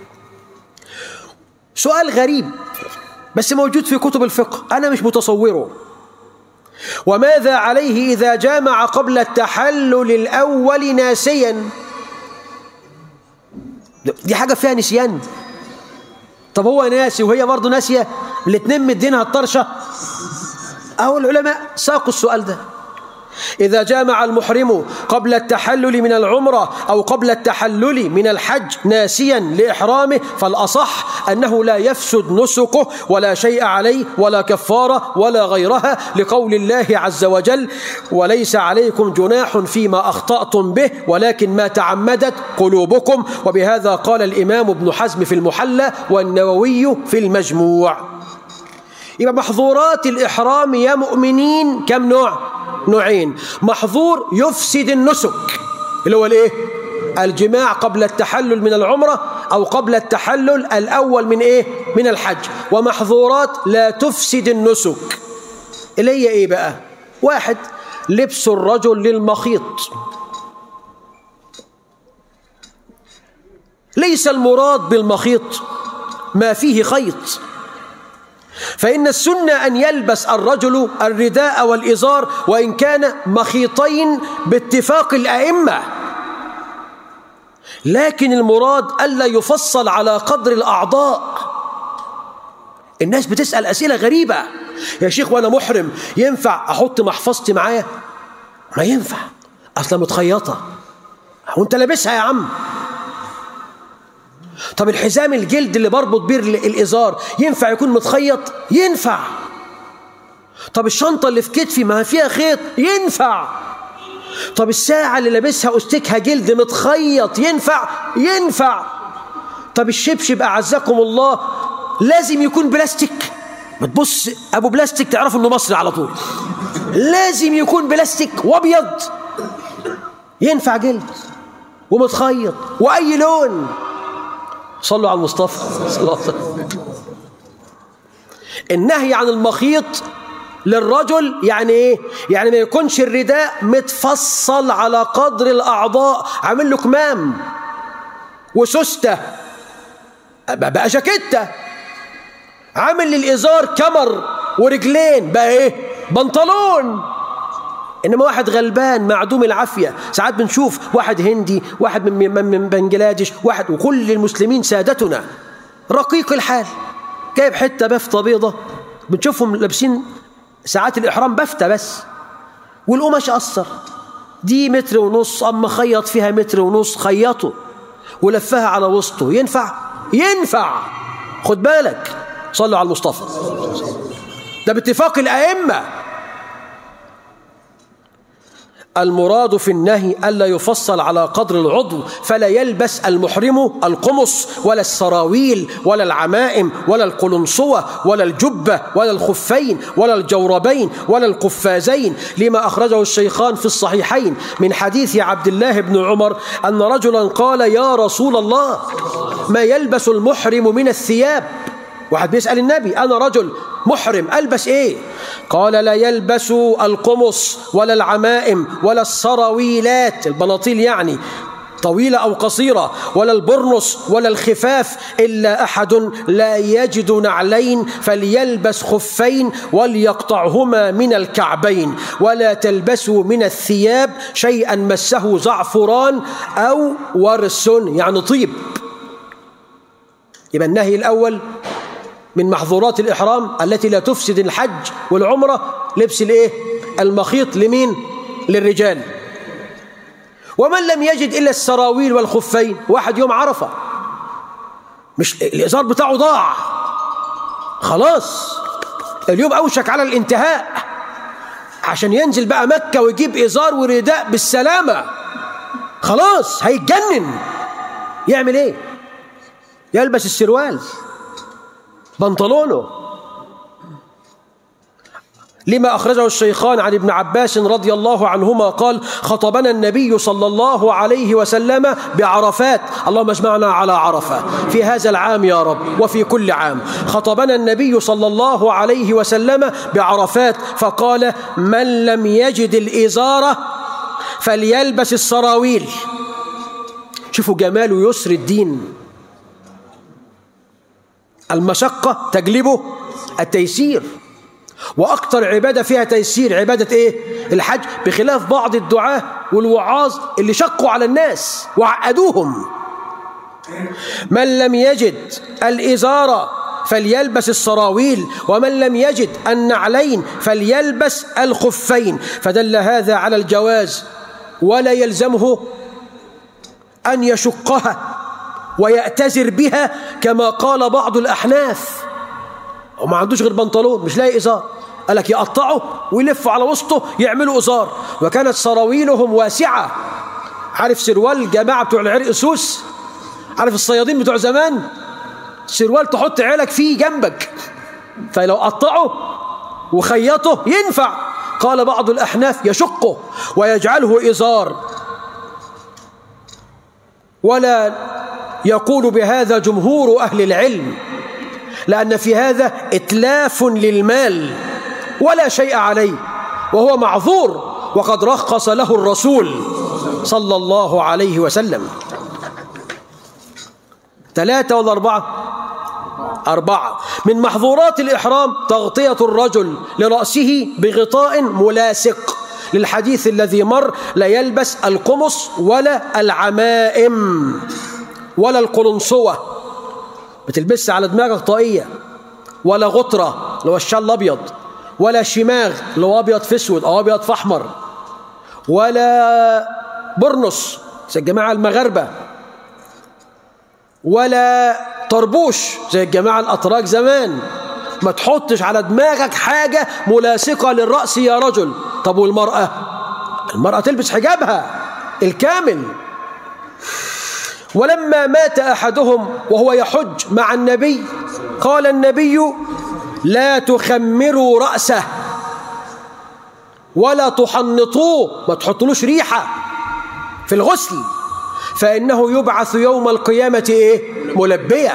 سؤال غريب بس موجود في كتب الفقه، أنا مش متصوره. وماذا عليه إذا جامع قبل التحلل الأول ناسيا؟ دي حاجة فيها نسيان. طب هو ناسي وهي برضه ناسية، الاتنين مدينها الطرشة. أو العلماء ساقوا السؤال ده، إذا جامع المحرم قبل التحلل من العمرة أو قبل التحلل من الحج ناسيا لإحرامه فالأصح أنه لا يفسد نسكه ولا شيء عليه ولا كفارة ولا غيرها، لقول الله عز وجل: وليس عليكم جناح فيما أخطأتم به ولكن ما تعمدت قلوبكم. وبهذا قال الإمام ابن حزم في المحلى والنووي في المجموع. يبقى محظورات الإحرام يا مؤمنين كم نوع؟ نوعين. محظور يفسد النسك اللي هو الايه؟ الجماع قبل التحلل من العمرة أو قبل التحلل الأول من ايه؟ من الحج. ومحظورات لا تفسد النسك اللي هي ايه بقى؟ واحد، لبس الرجل للمخيط. ليس المراد بالمخيط ما فيه خيط، فإن السنة أن يلبس الرجل الرداء والإزار وإن كان مخيطين باتفاق الأئمة، لكن المراد ألا يفصل على قدر الأعضاء. الناس بتسأل أسئلة غريبة: يا شيخ وأنا محرم ينفع أحط محفظتي معايا؟ ما ينفع، أصلا متخيطة وأنت لابسها يا عم. طب الحزام الجلد اللي بربط بيه الإزار ينفع يكون متخيط؟ ينفع. طب الشنطة اللي في كتفي ما فيها خيط؟ ينفع. طب الساعة اللي لابسها أستكها جلد متخيط ينفع؟ ينفع. طب الشبشب أعزكم الله لازم يكون بلاستيك؟ ما تبص أبو بلاستيك تعرف إنه مصري على طول. لازم يكون بلاستيك وأبيض؟ ينفع جلد ومتخيط وأي لون. صلوا على المصطفى صلى الله عليه وسلم. النهي عن المخيط للرجل يعني ايه؟ يعني ما يكونش الرداء متفصل على قدر الاعضاء، عامل له كمام وسوسته بقى جاكيته، عامل للازار كمر ورجلين بقى ايه؟ بنطلون. إنما واحد غلبان معدوم العافية، ساعات بنشوف واحد هندي، واحد من, من, من بنجلاديش، واحد، وكل المسلمين سادتنا رقيق الحال جايب حتة بفتة بيضة، بنشوفهم لابسين ساعات الإحرام بفتة بس والقماش قصر، دي متر ونص، أما خيط فيها متر ونص خيطه ولفها على وسطه. ينفع؟ ينفع. خد بالك، صلوا على المصطفى، ده باتفاق الأئمة. المراد في النهي ألا يفصل على قدر العضو، فلا يلبس المحرم القمص ولا السراويل ولا العمائم ولا القلنصوة ولا الجبة ولا الخفين ولا الجوربين ولا القفازين، لما أخرجه الشيخان في الصحيحين من حديث عبد الله بن عمر أن رجلا قال: يا رسول الله، ما يلبس المحرم من الثياب؟ واحد بيسأل النبي: أنا رجل محرم ألبس إيه؟ قال: لا يلبس القمص ولا العمائم ولا السراويلات، البناطيل يعني طويلة أو قصيرة، ولا البرنس ولا الخفاف، إلا أحد لا يجد نعلين فليلبس خفين وليقطعهما من الكعبين، ولا تلبسوا من الثياب شيئا مسه زعفران أو ورس، يعني طيب. يبقى النهي الأول من محظورات الإحرام التي لا تفسد الحج والعمرة لبس الإيه؟ المخيط. لمين؟ للرجال. ومن لم يجد إلا السراويل والخفين، واحد يوم عرفة مش الإزار بتاعه ضاع، خلاص اليوم أوشك على الانتهاء، عشان ينزل بقى مكة ويجيب إزار ورداء بالسلامة، خلاص هيتجنن. يعمل إيه؟ يلبس السروال بنطلونه. لما أخرجه الشيخان عن ابن عباس رضي الله عنهما قال: خطبنا النبي صلى الله عليه وسلم بعرفات، اللهم اجمعنا على عرفة في هذا العام يا رب وفي كل عام. خطبنا النبي صلى الله عليه وسلم بعرفات فقال: من لم يجد الإزارة فليلبس السراويل. شوفوا جمال ويسر الدين، المشقة تجلبه التيسير، وأكثر عبادة فيها تيسير عبادة إيه؟ الحج، بخلاف بعض الدعاة والوعاظ اللي شقوا على الناس وعقدوهم. من لم يجد الإزارة فليلبس السراويل، ومن لم يجد النعلين فليلبس الخفين، فدل هذا على الجواز، ولا يلزمه أن يشقها ويأتزر بها كما قال بعض الأحناف، وما عندوش غير بنطلون مش لاقي إزار، قال لك يقطعه ويلف على وسطه يعملوا إزار. وكانت سراويلهم واسعة. عارف سروال الجماعة بتوع العرق سوس، عارف الصيادين بتوع زمان، سروال تحط عيلك فيه جنبك، فلو قطعه وخيطه ينفع. قال بعض الأحناف يشقه ويجعله إزار، ولا يقول بهذا جمهور أهل العلم، لأن في هذا إتلاف للمال ولا شيء عليه، وهو معذور، وقد رخص له الرسول صلى الله عليه وسلم. ثلاثة ولا أربعة؟ أربعة. من محظورات الإحرام تغطية الرجل لرأسه بغطاء ملاصق، للحديث الذي مر: لا يلبس القمص ولا العمائم ولا القلنسوة، بتلبس على دماغك طاقية، ولا غطرة اللي هو الشال الأبيض، ولا شماغ اللي هو أبيض في أسود أو أبيض في أحمر، ولا برنس زي الجماعة المغاربة، ولا طربوش زي الجماعة الأتراك زمان. ما تحطش على دماغك حاجة ملاصقة للرأس يا رجل. طب والمرأة؟ المرأة تلبس حجابها الكامل. ولما مات أحدهم وهو يحج مع النبي قال النبي: لا تخمروا رأسه ولا تحنطوه، ما تحطلوش ريحة في الغسل، فإنه يبعث يوم القيامة إيه؟ ملبيا.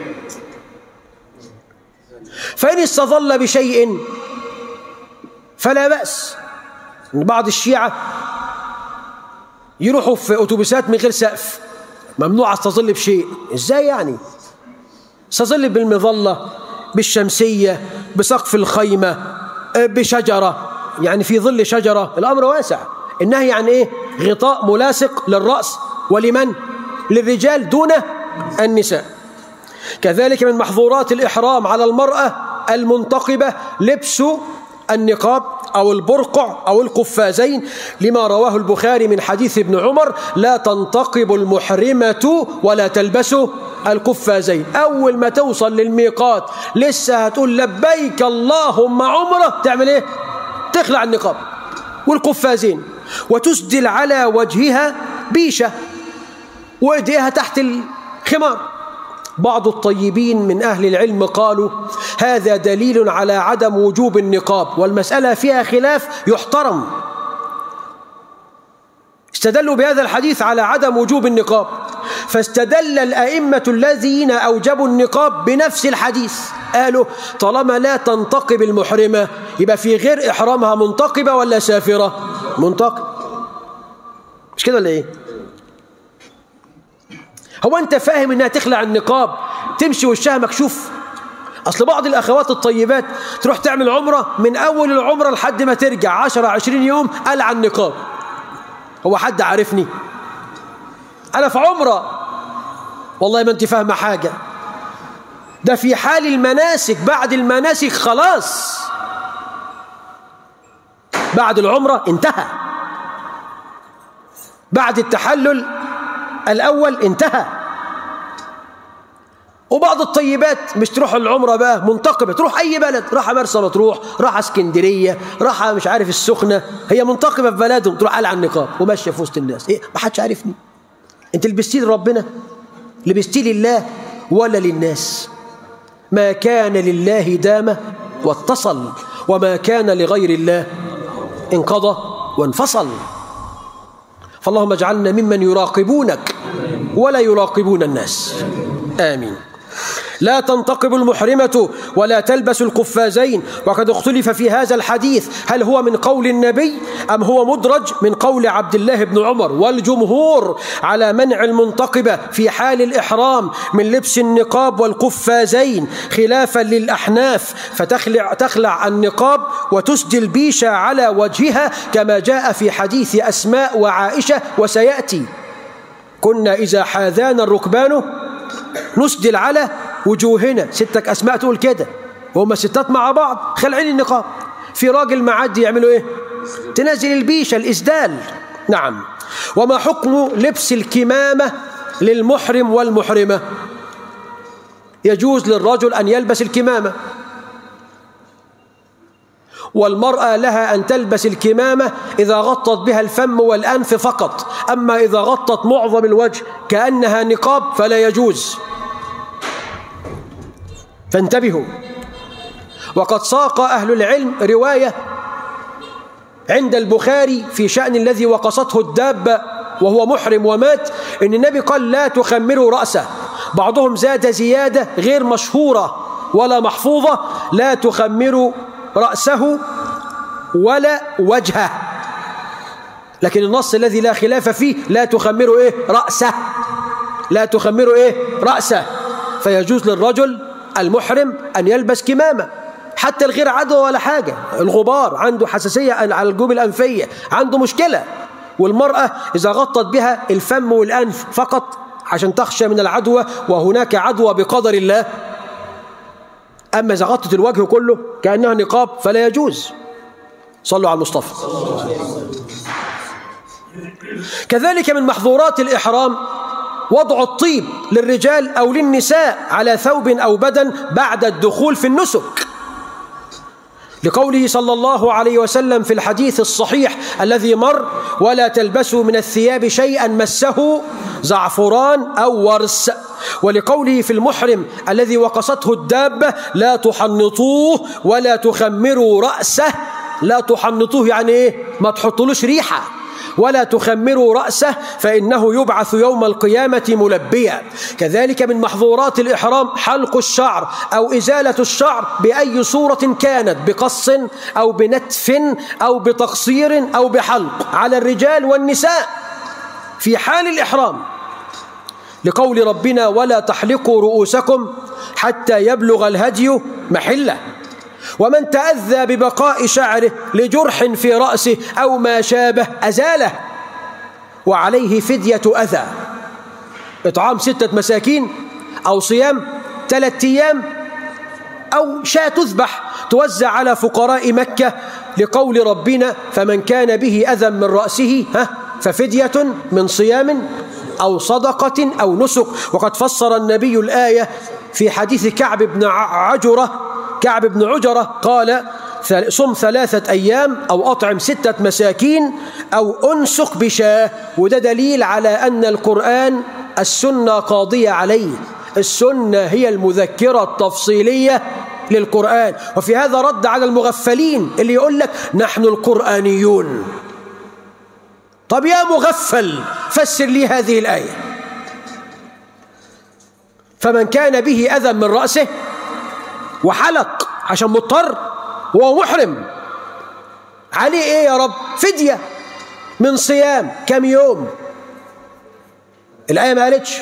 فإن استظل بشيء فلا بأس. بعض الشيعة يروحوا في أتوبيسات من غير سقف، ممنوع استظل بشيء. إزاي يعني؟ استظل بالمظلة، بالشمسية، بسقف الخيمة، بشجرة، يعني في ظل شجرة، الأمر واسع. النهي عن إيه؟ غطاء ملاصق للرأس، ولمن؟ للرجال دون النساء. كذلك من محظورات الإحرام على المرأة المنتقبة لبس النقاب أو البرقع أو القفازين، لما رواه البخاري من حديث ابن عمر: لا تنتقب المحرمة ولا تلبس القفازين. أول ما توصل للميقات لسه هتقول لبيك اللهم عمرة، تعمل إيه؟ تخلع النقاب والقفازين، وتسدل على وجهها بيشة وإيديها تحت الخمار. بعض الطيبين من أهل العلم قالوا هذا دليل على عدم وجوب النقاب، والمسألة فيها خلاف يحترم. استدلوا بهذا الحديث على عدم وجوب النقاب، فاستدل الأئمة الذين أوجبوا النقاب بنفس الحديث، قالوا طالما لا تنتقب المحرمة يبقى في غير إحرامها منتقبة ولا سافرة؟ منتقبة. مش كده ولا إيه؟ هو أنت فاهم إنها تخلع النقاب تمشي وشها مكشوف؟ أصل بعض الأخوات الطيبات تروح تعمل عمرة، من أول العمرة لحد ما ترجع عشرة عشرين يوم قلع النقاب. هو حد عارفني؟ أنا في عمرة. والله ما أنت فاهمة حاجة. ده في حال المناسك، بعد المناسك خلاص، بعد العمرة انتهى، بعد التحلل الأول انتهى. وبعض الطيبات مش تروح العمرة بقى منتقبة، تروح أي بلد، راح مرسى مطروح، راح اسكندرية، راح مش عارف السخنة، هي منتقبة في بلدهم، تروح قلع النقاب وماشية في وسط الناس. إيه؟ ما حدش عارفني. أنت لبستي لربنا؟ لبستي لله ولا للناس؟ ما كان لله دام واتصل، وما كان لغير الله انقضى وانفصل. فاللهم اجعلنا ممن يراقبونك ولا يراقبون الناس، آمين. لا تنتقب المحرمة ولا تلبس القفازين. وقد اختلف في هذا الحديث هل هو من قول النبي أم هو مدرج من قول عبد الله بن عمر، والجمهور على منع المنتقبة في حال الإحرام من لبس النقاب والقفازين، خلافا للأحناف، فتخلع تخلع النقاب وتسدل بيشة على وجهها كما جاء في حديث أسماء وعائشة وسيأتي: كنا إذا حاذانا الركبان نسدل على وجوهنا، ستك أسماء تقول كده، وهم ستات مع بعض خلعين النقاب. في راجل معدي يعملوا إيه؟ تنزل البيشة الإسدال. نعم. وما حكم لبس الكمامة للمحرم والمحرمة؟ يجوز للرجل أن يلبس الكمامة، والمرأة لها أن تلبس الكمامة إذا غطت بها الفم والأنف فقط، أما إذا غطت معظم الوجه كأنها نقاب فلا يجوز، فانتبهوا. وقد ساق أهل العلم رواية عند البخاري في شأن الذي وقصته الدابة وهو محرم ومات، إن النبي قال لا تخمروا رأسه. بعضهم زاد زيادة غير مشهورة ولا محفوظة: لا تخمروا رأسه ولا وجهه. لكن النص الذي لا خلاف فيه لا تخمروا إيه؟ رأسه. لا تخمروا إيه؟ رأسه. فيجوز للرجل المحرم أن يلبس كمامة حتى الغير عدوى ولا حاجة، الغبار عنده حساسية على الجيوب الأنفية، عنده مشكلة. والمرأة إذا غطت بها الفم والأنف فقط عشان تخشى من العدوى، وهناك عدوى بقدر الله. أما إذا غطت الوجه كله كأنها نقاب فلا يجوز. صلوا على المصطفى. كذلك من محظورات الإحرام وضع الطيب للرجال أو للنساء على ثوب أو بدن بعد الدخول في النسك، لقوله صلى الله عليه وسلم في الحديث الصحيح الذي مر: ولا تلبسوا من الثياب شيئا مسه زعفران أو ورس. ولقوله في المحرم الذي وقصته الدابة: لا تحنطوه ولا تخمروا رأسه. لا تحنطوه يعني إيه؟ ما تحطلوش ريحة. ولا تخمروا رأسه فإنه يبعث يوم القيامة ملبيا. كذلك من محظورات الإحرام حلق الشعر أو إزالة الشعر بأي صورة كانت، بقص أو بنتف أو بتقصير أو بحلق، على الرجال والنساء في حال الإحرام، لقول ربنا: ولا تحلقوا رؤوسكم حتى يبلغ الهدي محله. ومن تأذى ببقاء شعره لجرح في رأسه أو ما شابه أزاله، وعليه فدية أذى: إطعام ستة مساكين، أو صيام ثلاثة أيام، أو شاة تذبح توزع على فقراء مكة، لقول ربنا: فمن كان به أذى من رأسه ها ففدية من صيام أو صدقة أو نسك. وقد فسر النبي الآية في حديث كعب بن عجرة كعب بن عجرة قال: صم ثلاثة أيام أو أطعم ستة مساكين أو أنسك بشاة. وده دليل على أن القرآن السنة قاضية عليه، السنة هي المذكرة التفصيلية للقرآن. وفي هذا رد على المغفلين اللي يقول لك نحن القرآنيون. طب يا مغفل فسر لي هذه الآية: فمن كان به أذى من رأسه وحلق عشان مضطر وهو محرم، عليه ايه يا رب؟ فدية من صيام كم يوم؟ الآية ما قالتش.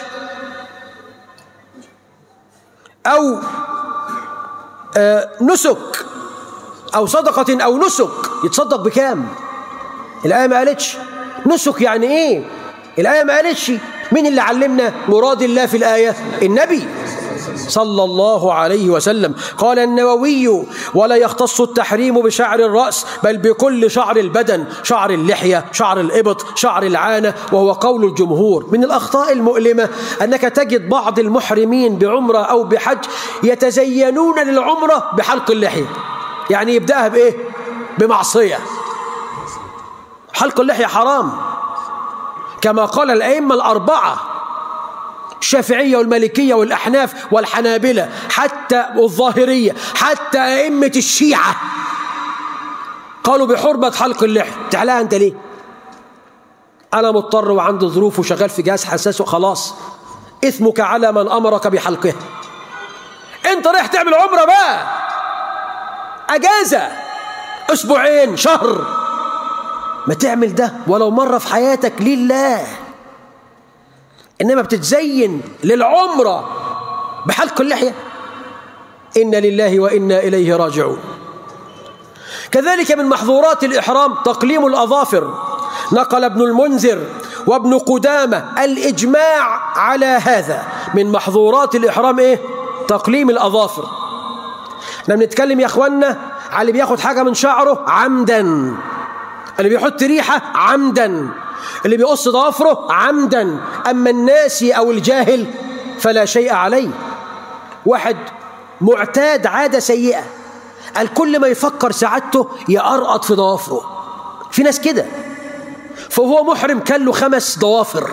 أو آه نسك أو صدقة أو نسك، يتصدق بكام؟ الآية ما قالتش. نسك يعني ايه؟ الآية ما قالتش. مين اللي علمنا مراد الله في الآية؟ النبي صلى الله عليه وسلم. قال النووي: ولا يختص التحريم بشعر الرأس بل بكل شعر البدن، شعر اللحية، شعر الإبط، شعر العانة، وهو قول الجمهور. من الأخطاء المؤلمة أنك تجد بعض المحرمين بعمرة أو بحج يتزينون للعمرة بحلق اللحية. يعني يبدأها بإيه؟ بمعصية. حلق اللحية حرام كما قال الأئمة الأربعة، الشافعية والمالكية والأحناف والحنابلة، حتى الظاهرية، حتى أئمة الشيعة قالوا بحرمة حلق اللحية. تعالى أنت ليه؟ أنا مضطر وعندي ظروف وشغال في جهاز حساس وخلاص. إثمك على من أمرك بحلقه. أنت رايح تعمل عمرة بقى، أجازة أسبوعين، شهر، ما تعمل ده ولو مرة في حياتك لله. إنما بتتزين للعمرة بحلق اللحية. إنا لله وإنا إليه راجعون. كذلك من محظورات الإحرام تقليم الأظافر. نقل ابن المنذر وابن قدامة الإجماع على هذا. من محظورات الإحرام إيه؟ تقليم الأظافر. احنا بنتكلم يا اخوانا على اللي بياخد حاجة من شعره عمدا، اللي بيحط ريحة عمدا، اللي بيقص ضوافره عمدا. أما الناسي أو الجاهل فلا شيء عليه. واحد معتاد عادة سيئة، الكل ما يفكر سعادته يقرقط في ضوافره، في ناس كده، فهو محرم كان له خمس ضوافر،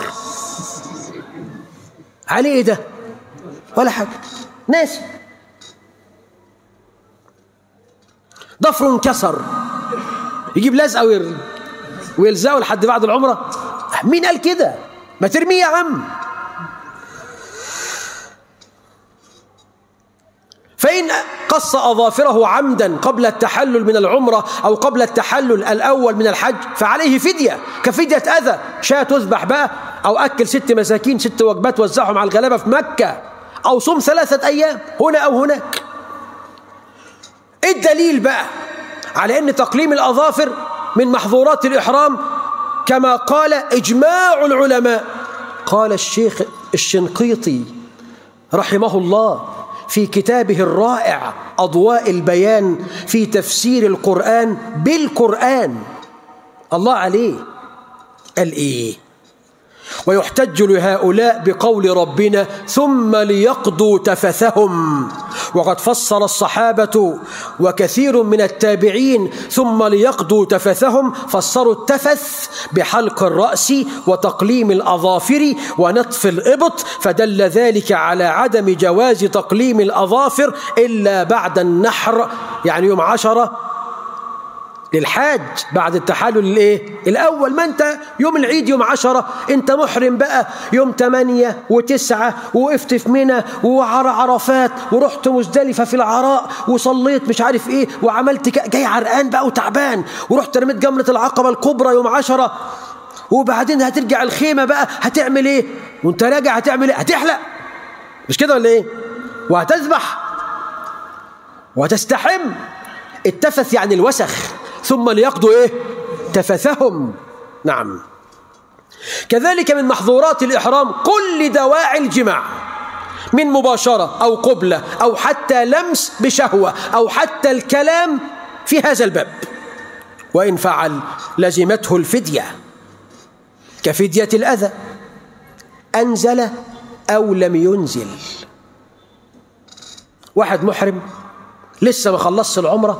عليه ايه ده؟ ولا حاجة، ناس ضفره انكسر يجيب لزقه ويلزقه لحد بعد العمرة. مين قال كده؟ ما ترميه يا عم. فإن قص أظافره عمدا قبل التحلل من العمرة أو قبل التحلل الأول من الحج فعليه فدية كفدية أذى، شاة تذبح بقى، أو أكل ست مساكين ست وجبات وزعهم على الغلابة في مكة، أو صوم ثلاثة أيام هنا أو هناك. الدليل بقى على أن تقليم الأظافر من محظورات الإحرام كما قال إجماع العلماء. قال الشيخ الشنقيطي رحمه الله في كتابه الرائع أضواء البيان في تفسير القرآن بالقرآن، الله عليه، قال إيه؟ ويحتج لهؤلاء بقول ربنا ثم ليقضوا تفثهم، وقد فسر الصحابة وكثير من التابعين ثم ليقضوا تفثهم، فسروا التفث بحلق الرأس وتقليم الأظافر ونتف الإبط، فدل ذلك على عدم جواز تقليم الأظافر إلا بعد النحر، يعني يوم عشرة للحاج بعد التحلل الايه الاول. ما انت يوم العيد يوم عشرة انت محرم بقى، يوم ثمانية وتسعة وقفت في منى وعرى عرفات ورحت مزدلفة في العراء وصليت مش عارف ايه وعملت ك... جاي عرقان بقى وتعبان، ورحت رميت جمرة العقبة الكبرى يوم عشرة، وبعدين هترجع الخيمة بقى هتعمل ايه؟ وانت راجع هتعمل ايه؟ هتحلق، مش كده ولا ايه؟ وهتذبح وهتستحم. التفث يعني الوسخ. ثم ليقضوا ايه؟ تفثهم. نعم. كذلك من محظورات الإحرام كل دواعي الجماع من مباشرة أو قبلة أو حتى لمس بشهوة أو حتى الكلام في هذا الباب، وإن فعل لزمته الفدية كفدية الأذى أنزل أو لم ينزل. واحد محرم لسه ما خلصش العمرة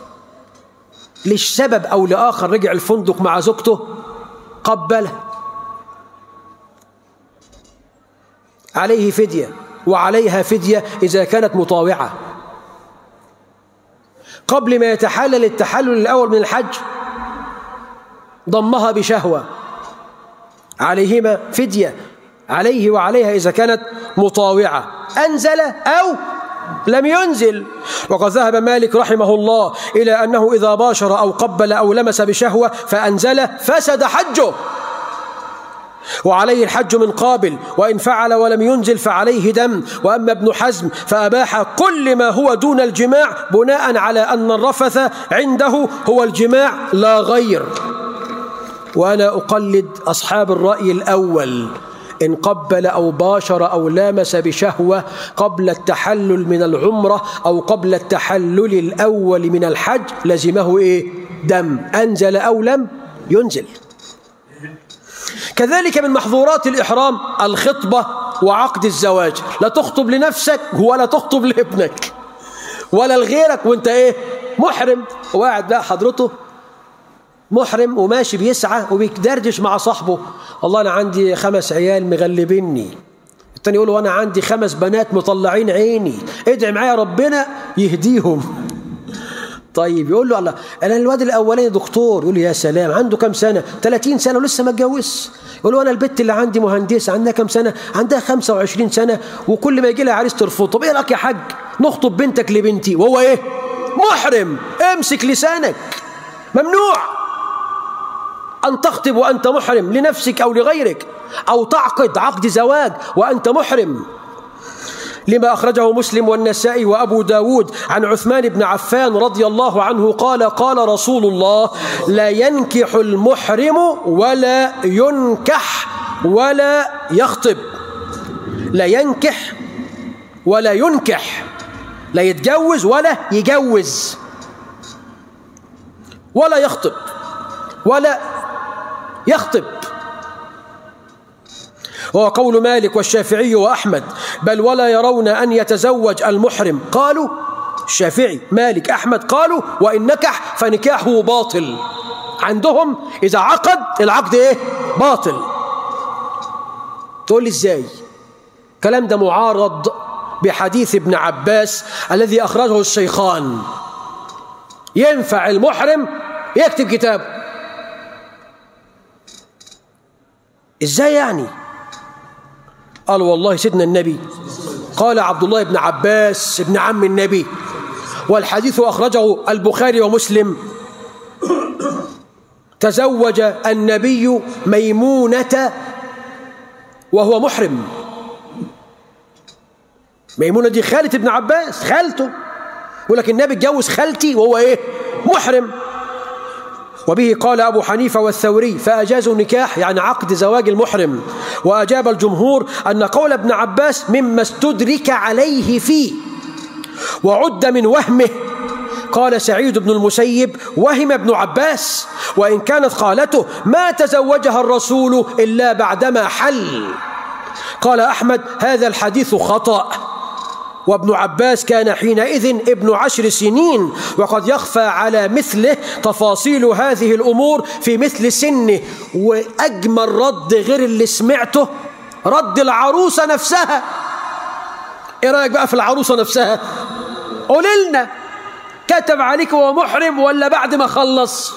لسبب أو لآخر، رجع الفندق مع زوجته قبله، عليه فدية وعليها فدية إذا كانت مطاوعة. قبل ما يتحلل التحلل الأول من الحج ضمها بشهوة، عليهما فدية، عليه وعليها إذا كانت مطاوعة، أنزل أو لم ينزل. وقد ذهب مالك رحمه الله إلى أنه إذا باشر أو قبل أو لمس بشهوة فأنزل فسد حجه، وعليه الحج من قابل، وإن فعل ولم ينزل فعليه دم. وأما ابن حزم فأباح كل ما هو دون الجماع بناء على أن الرفث عنده هو الجماع لا غير. وأنا أقلد أصحاب الرأي الأول، إن قبل أو باشر أو لامس بشهوة قبل التحلل من العمرة أو قبل التحلل الأول من الحج لزمه إيه؟ دم، أنزل أو لم ينزل. كذلك من محظورات الإحرام الخطبة وعقد الزواج، لا تخطب لنفسك ولا تخطب لابنك ولا لغيرك وانت إيه؟ محرم. وقاعد بقى حضرته محرم وماشي بيسعى وبيدردش مع صاحبه، والله أنا عندي خمس عيال مغلبيني، التاني يقول له أنا عندي خمس بنات مطلعين عيني، ادعي معايا ربنا يهديهم. طيب يقول له الله أنا الواد الأولاني دكتور، يقول له يا سلام، عنده كم سنة؟ ثلاثين سنة ولسه ما اتجوزش. يقول له أنا البت اللي عندي مهندسة عندها كم سنة؟ عندها خمسة وعشرين سنة وكل ما يجي لها عريس ترفض. طب إيه رأيك يا حاج نخطب بنتك لبنتي وهو إيه؟ محرم. امسك لسانك، ممنوع أن تخطب وأنت محرم لنفسك أو لغيرك، أو تعقد عقد زواج وأنت محرم، لما أخرجه مسلم والنسائي وأبو داود عن عثمان بن عفان رضي الله عنه قال قال رسول الله لا ينكح المحرم ولا ينكح ولا يخطب. لا ينكح ولا ينكح، لا يتجوز ولا يجوز ولا يخطب ولا يخطب. هو قول مالك والشافعي وأحمد، بل ولا يرون أن يتزوج المحرم. قالوا الشافعي مالك أحمد قالوا وإن نكح فنكاحه باطل. عندهم إذا عقد العقد إيه؟ باطل. تقول لي إزاي؟ كلام ده معارض بحديث ابن عباس الذي أخرجه الشيخان. ينفع المحرم يكتب كتاب؟ إزاي يعني؟ قال والله سيدنا النبي قال عبد الله بن عباس ابن عم النبي، والحديث أخرجه البخاري ومسلم، تزوج النبي ميمونة وهو محرم. ميمونة دي خالة ابن عباس، خالته، ولكن النبي اتجوز خالتي وهو ايه؟ محرم. وبه قال أبو حنيفة والثوري فأجازوا النكاح يعني عقد زواج المحرم. وأجاب الجمهور أن قول ابن عباس مما استدرك عليه فيه وعد من وهمه. قال سعيد بن المسيب وهم ابن عباس، وإن كانت قالته ما تزوجها الرسول إلا بعدما حل. قال أحمد هذا الحديث خطأ، وابن عباس كان حينئذ ابن عشر سنين، وقد يخفى على مثله تفاصيل هذه الأمور في مثل سنه. وأجمل رد غير اللي سمعته رد العروسة نفسها. إيه رأيك بقى في العروسة نفسها؟ قول لنا كتب عليك وهو محرم ولا بعد ما خلص؟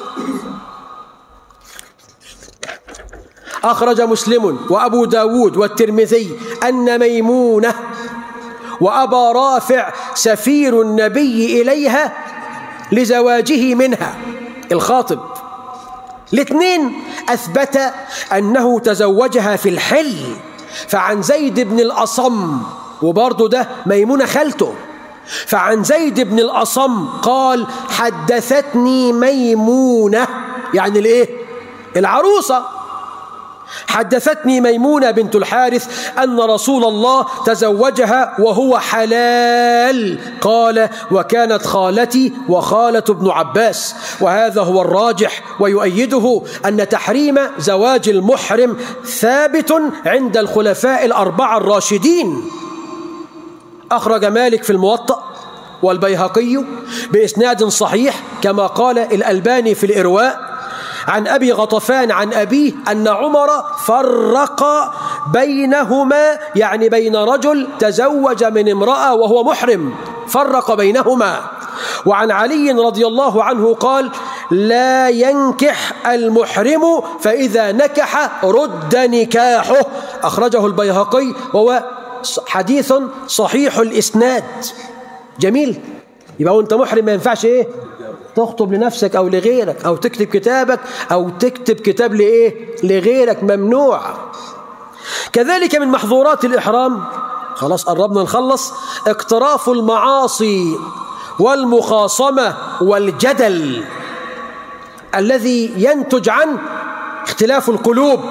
أخرج مسلم وأبو داود والترمذي أن ميمونة وأبا رافع سفير النبي إليها لزواجه منها الخاطب. الاثنين أثبت أنه تزوجها في الحل. فعن زيد بن الأصم، وبرضه ده ميمونة خالته، فعن زيد بن الأصم قال حدثتني ميمونة يعني الايه؟ العروسة. حدثتني ميمونة بنت الحارث أن رسول الله تزوجها وهو حلال. قال وكانت خالتي وخالة ابن عباس. وهذا هو الراجح، ويؤيده أن تحريم زواج المحرم ثابت عند الخلفاء الأربعة الراشدين. أخرج مالك في الموطأ والبيهقي بإسناد صحيح كما قال الألباني في الإرواء عن أبي غطفان عن أبيه أن عمر فرق بينهما، يعني بين رجل تزوج من امرأة وهو محرم، فرق بينهما. وعن علي رضي الله عنه قال لا ينكح المحرم فإذا نكح رد نكاحه. أخرجه البيهقي وهو حديث صحيح الإسناد. جميل. يبقى وانت محرم ما ينفعش ايه؟ تخطب لنفسك أو لغيرك، أو تكتب كتابك أو تكتب كتاب لإيه؟ لغيرك، ممنوع. كذلك من محظورات الإحرام، خلاص قربنا نخلص، اقتراف المعاصي والمخاصمة والجدل الذي ينتج عن اختلاف القلوب.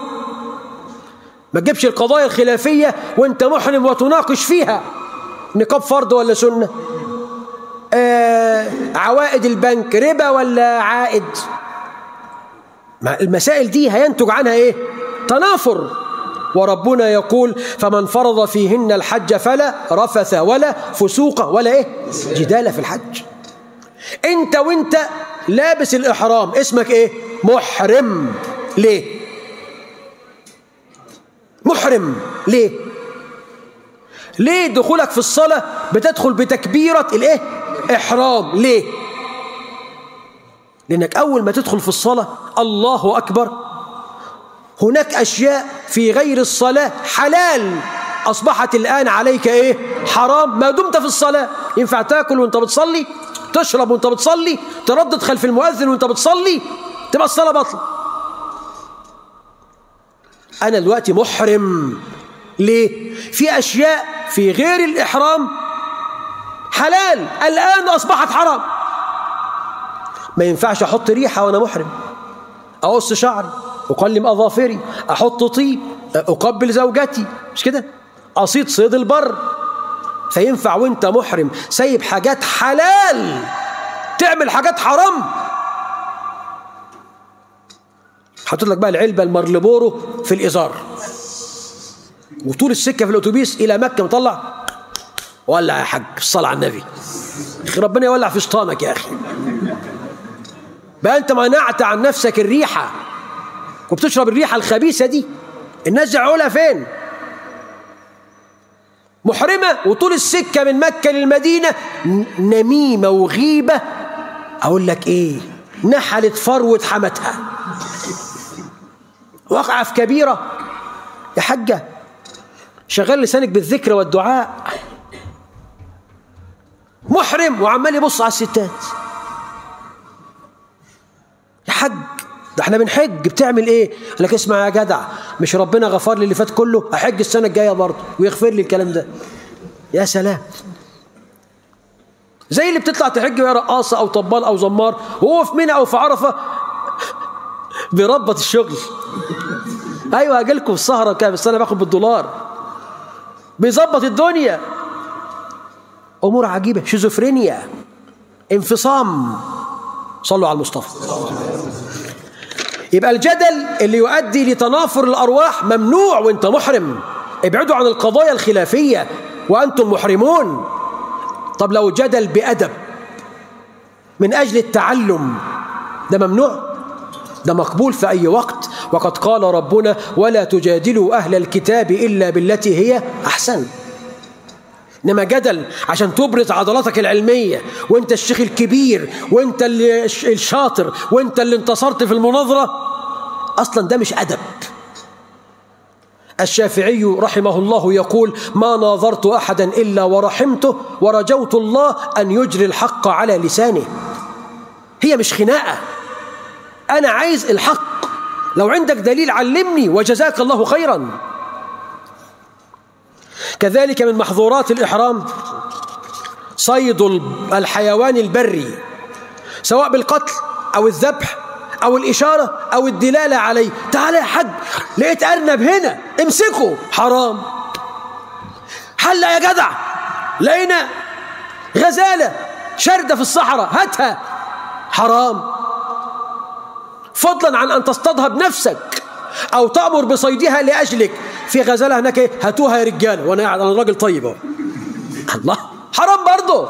ما تجيبش القضايا الخلافية وانت محرم وتناقش فيها نقاب فرض ولا سنة، آه عوائد البنك ربا ولا عائد. المسائل دي هينتج عنها ايه؟ تنافر. وربنا يقول فمن فرض فيهن الحج فلا رفث ولا فسوق ولا ايه؟ جدال في الحج. انت وانت لابس الإحرام اسمك ايه؟ محرم. ليه؟ محرم ليه؟ ليه دخولك في الصلاة بتدخل بتكبيرة الايه؟ إحرام. ليه؟ لأنك أول ما تدخل في الصلاة الله أكبر، هناك أشياء في غير الصلاة حلال أصبحت الآن عليك إيه؟ حرام ما دمت في الصلاة. ينفع تاكل وانت بتصلي، تشرب وانت بتصلي، تردد خلف المؤذن وانت بتصلي، تبقى الصلاة بطل. أنا دلوقتي محرم. ليه؟ في أشياء في غير الإحرام حلال الآن أصبحت حرام. ما ينفعش أحط ريحة وأنا محرم، أقص شعري، أقلم أظافري، أحط طيب، أقبل زوجتي، مش كده؟ أصيد صيد البر، فينفع وانت محرم سايب حاجات حلال تعمل حاجات حرام؟ حطيت لك بقى العلبة المارلبورو في الإزار وطول السكة في الأتوبيس إلى مكة مطلع ولع يا حاج الصلاة على النبي. ربنا يولع في شيطانك يا أخي. بقى أنت منعت عن نفسك الريحة وبتشرب الريحة الخبيثة دي. الناس جعولها فين؟ محرمة وطول السكة من مكة للمدينة نميمة وغيبة. أقول لك إيه؟ نحلت فروة حمتها وقع في كبيرة يا حجة. شغل لسانك بالذكر والدعاء. محرم وعمال يبص على الستات. يا حج ده احنا بنحج بتعمل ايه؟ قال لك اسمع يا جدع، مش ربنا غفر لي اللي فات كله؟ احج السنة الجاية برضه ويغفر لي الكلام ده. يا سلام. زي اللي بتطلع تحج وهي رقاصة او طبال او زمار وهو في منى او في عرفة بيربط الشغل. ايوه هاجيلكم السهرة كام بس انا باخد بالدولار. بيظبط الدنيا. امور عجيبة. شيزوفرينيا، انفصام. صلوا على المصطفى. يبقى الجدل اللي يؤدي لتنافر الارواح ممنوع وانت محرم. ابعدوا عن القضايا الخلافية وانتم محرمون. طب لو جدل بأدب من اجل التعلم ده ممنوع؟ ده مقبول في أي وقت. وقد قال ربنا ولا تجادلوا أهل الكتاب إلا بالتي هي أحسن. إنما جدل عشان تبرز عضلاتك العلمية وانت الشيخ الكبير وانت اللي الشاطر وانت اللي انتصرت في المناظرة، أصلا ده مش أدب. الشافعي رحمه الله يقول ما ناظرت أحدا إلا ورحمته ورجوت الله أن يجري الحق على لسانه. هي مش خناقة، أنا عايز الحق. لو عندك دليل علمني وجزاك الله خيرا. كذلك من محظورات الإحرام صيد الحيوان البري سواء بالقتل أو الذبح أو الإشارة أو الدلالة عليه. تعال يا حج لقيت أرنب هنا امسكه، حرام. حل يا جدع لقينا غزالة شردة في الصحراء هاتها، حرام. فضلا عن أن تصطادها بنفسك أو تأمر بصيدها لأجلك. في غزالة هناك هاتوها يا رجال وأنا قاعد، أنا راجل طيب. الله، حرام برضه.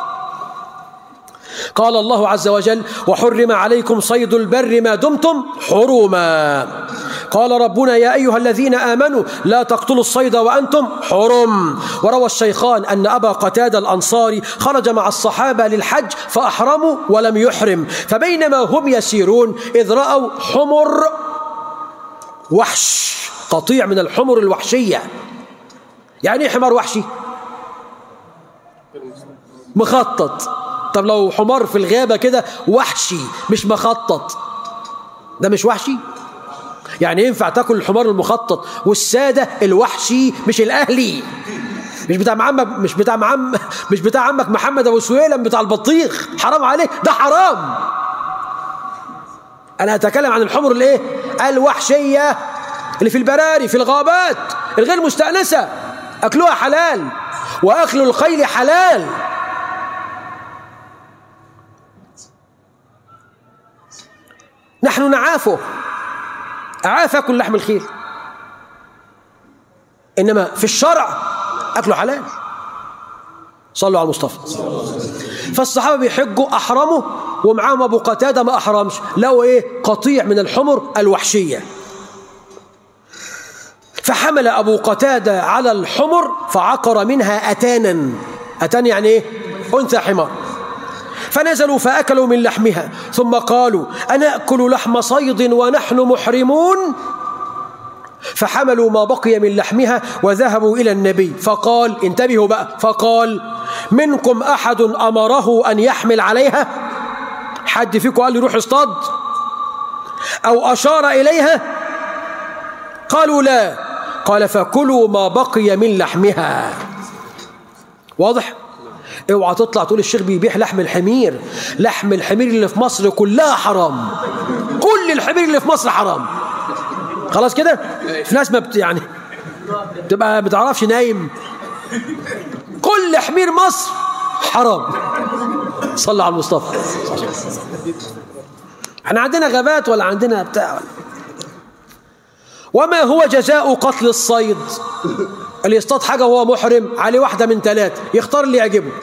قال الله عز وجل وحرم عليكم صيد البر ما دمتم حرما. قال ربنا يا أيها الذين آمنوا لا تقتلوا الصيد وأنتم حرم. وروى الشيخان أن أبا قتادة الأنصاري خرج مع الصحابة للحج فأحرموا ولم يحرم، فبينما هم يسيرون إذ رأوا حمر وحش، قطيع من الحمر الوحشية. يعني إيه حمار وحشي؟ مخطط. طب لو حمار في الغابة كده وحشي مش مخطط، ده مش وحشي؟ يعني ينفع تاكل الحمار المخطط والسادة الوحشي مش الأهلي، مش بتاع محمد، مش بتاع معم مش بتاع عمك محمد أبو سويلم بتاع البطيخ، حرام عليه، ده حرام. أنا أتكلم عن الحمر الإيه؟ الوحشية اللي في البراري في الغابات الغير مستأنسة، أكلها حلال وأكل الخيل حلال. نحن نعافه، أعاف أكل لحم الخيل، إنما في الشرع أكله حلال. صلوا على المصطفى. فالصحابة بيحجوا أحرموا ومعاهم أبو قتادة ما أحرمش، لو إيه؟ قطيع من الحمر الوحشية. فحمل أبو قتادة على الحمر فعقر منها أتانا. أتان يعني إيه؟ أنثى حمار. فنزلوا فأكلوا من لحمها ثم قالوا أنأكل لحم صيد ونحن محرمون؟ فحملوا ما بقي من لحمها وذهبوا إلى النبي فقال، انتبهوا بقى، فقال منكم أحد أمره أن يحمل عليها؟ حد فيكم قال لي روح اصطاد أو أشار إليها؟ قالوا لا. قال فكلوا ما بقي من لحمها. واضح؟ اوعى تطلع تقول الشيخ بيبيح لحم الحمير. لحم الحمير اللي في مصر كلها حرام، كل الحمير اللي في مصر حرام. خلاص كده؟ في ناس ما بت يعني بتبقى ما بتعرفش نايم، كل كل حمير مصر حرام. صلى على المصطفى. احنا عندنا غابات ولا عندنا بتاع؟ وما هو جزاء قتل الصيد؟ اللي يصطاد حاجة وهو محرم عليه واحدة من ثلاثة، يختار اللي يعجبه.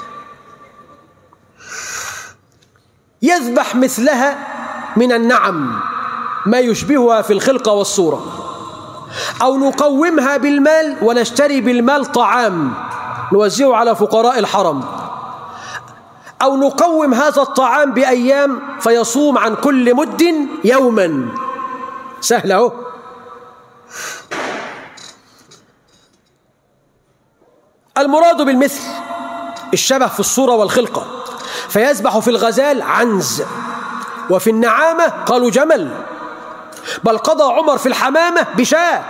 يذبح مثلها من النعم ما يشبهها في الخلقة والصورة، أو نقومها بالمال ونشتري بالمال طعام نوزعه على فقراء الحرم، أو نقوم هذا الطعام بأيام فيصوم عن كل مد يوما. سهل أهو. المراد بالمثل الشبه في الصورة والخلقة، فيذبح في الغزال عنز، وفي النعامة قالوا جمل، بل قضى عمر في الحمامة بشاة،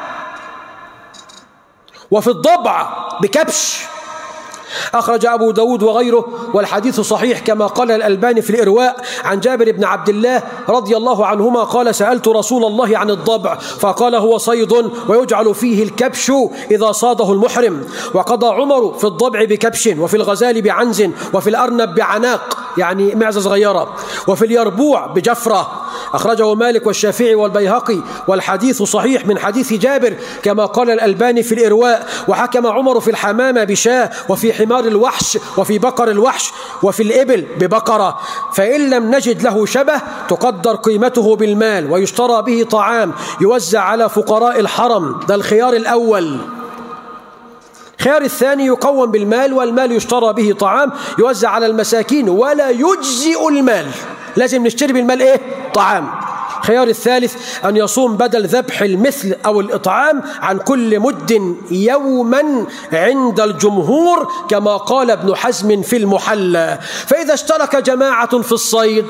وفي الضبع بكبش. أخرج أبو داود وغيره والحديث صحيح كما قال الألباني في الإرواء عن جابر بن عبد الله رضي الله عنهما قال: سألت رسول الله عن الضبع فقال: هو صيد ويجعل فيه الكبش إذا صاده المحرم. وقضى عمر في الضبع بكبش، وفي الغزال بعنز، وفي الأرنب بعناق يعني معزة صغيرة، وفي اليربوع بجفرة. أخرجه مالك والشافعي والبيهقي والحديث صحيح من حديث جابر كما قال الألباني في الإرواء. وحكم عمر في الحمامة بشاة، وفي حمار الوحش، وفي بقر الوحش، وفي الإبل ببقرة. فإن لم نجد له شبه تقدر قيمته بالمال ويشترى به طعام يوزع على فقراء الحرم. ده الخيار الأول. الخيار الثاني يقوم بالمال والمال يشترى به طعام يوزع على المساكين ولا يجزئ المال، لازم نشتري بالمال ايه؟ طعام. الخيار الثالث أن يصوم بدل ذبح المثل أو الإطعام عن كل مد يوما عند الجمهور كما قال ابن حزم في المحلى. فإذا اشترك جماعة في الصيد،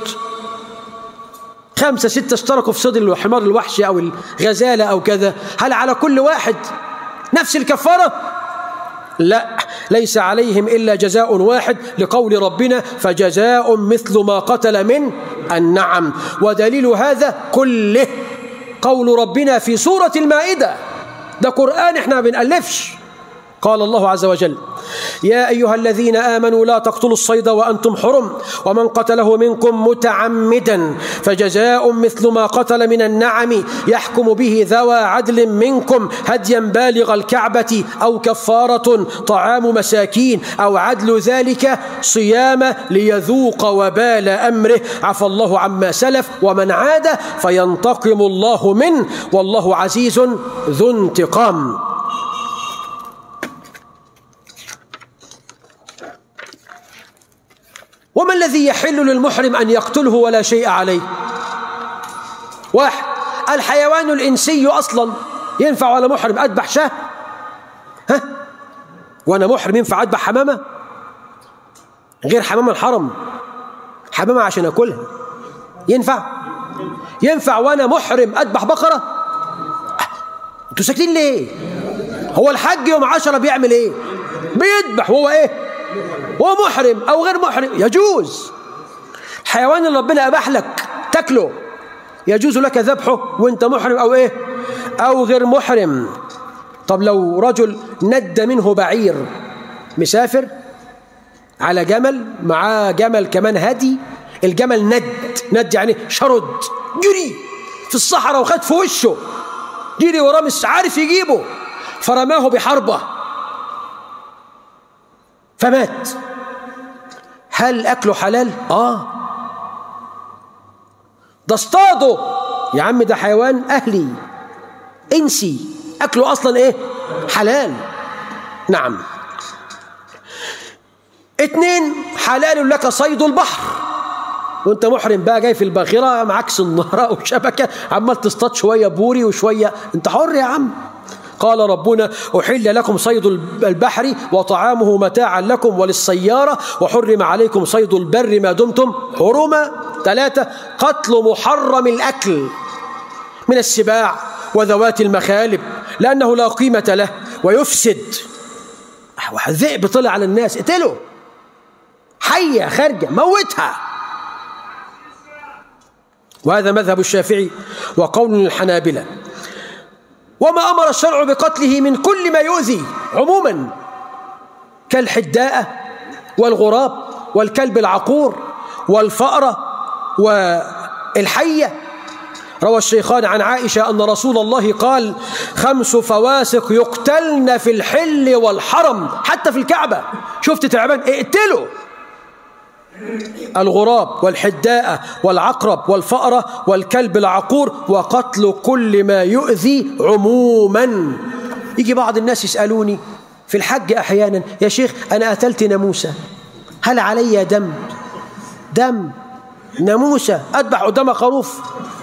خمسة ستة اشتركوا في صيد الحمار الوحشي أو الغزالة أو كذا، هل على كل واحد نفس الكفارة؟ لا، ليس عليهم إلا جزاء واحد لقول ربنا: فجزاء مثل ما قتل من النعم. ودليل هذا كله قول ربنا في سورة المائدة، ده قرآن احنا ما بنألفش. قال الله عز وجل: يا أيها الذين آمنوا لا تقتلوا الصيد وأنتم حرم، ومن قتله منكم متعمدا فجزاء مثل ما قتل من النعم يحكم به ذوى عدل منكم هديا بالغ الكعبة أو كفارة طعام مساكين أو عدل ذلك صيام ليذوق وبال أمره، عفى الله عما سلف، ومن عاد فينتقم الله منه والله عزيز ذو انتقام. وما الذي يحل للمحرم أن يقتله ولا شيء عليه؟ واحد، الحيوان الإنسي أصلا ينفع ولا محرم أذبح شاه؟ ها؟ وأنا محرم ينفع أذبح حمامة؟ غير حمامة الحرم، حمامة عشان أكلها ينفع؟ ينفع وأنا محرم أذبح بقرة؟ أنتوا ساكتين ليه؟ هو الحج يوم عشرة بيعمل إيه؟ بيذبح وهو إيه؟ هو محرم أو غير محرم يجوز. حيوان اللي ربنا أباح لك تاكله يجوز لك ذبحه وانت محرم أو إيه؟ أو غير محرم. طب لو رجل ند منه بعير، مسافر على جمل، معاه جمل كمان هدي، الجمل ند ند يعني شرد، جري في الصحراء وخد في وشه، جري وراه مش عارف يجيبه، فرماه بحربة فمات. هل أكله حلال؟ آه. ده اصطاده يا عم، ده حيوان أهلي إنسي، أكله أصلا إيه؟ حلال. نعم. اتنين، حلال لك صيد البحر، وانت محرم بقى جاي في الباخرة معاك صنارة وشبكة عمال تصطاد شوية بوري وشوية، انت حر يا عم. قال ربنا: أحل لكم صيد البحر وطعامه متاعا لكم وللسيارة وحرم عليكم صيد البر ما دمتم حرما. ثلاثة، قتل محرم الأكل من السباع وذوات المخالب لأنه لا قيمة له ويفسد. واحد ذئب طلع على الناس، اقتله، حية خارجة موتها. وهذا مذهب الشافعي وقول الحنابلة. وما أمر الشرع بقتله من كل ما يؤذي عموما، كالحداءة والغراب والكلب العقور والفأرة والحية. روى الشيخان عن عائشة أن رسول الله قال: خمس فواسق يقتلن في الحل والحرم، حتى في الكعبة شفت تعبان اقتله: الغراب والحداءة والعقرب والفأرة والكلب العقور، وقتل كل ما يؤذي عموما. يجي بعض الناس يسألوني في الحج أحيانا: يا شيخ أنا قتلت ناموسة، هل علي دم؟ دم ناموسة أذبح قدامها خروف؟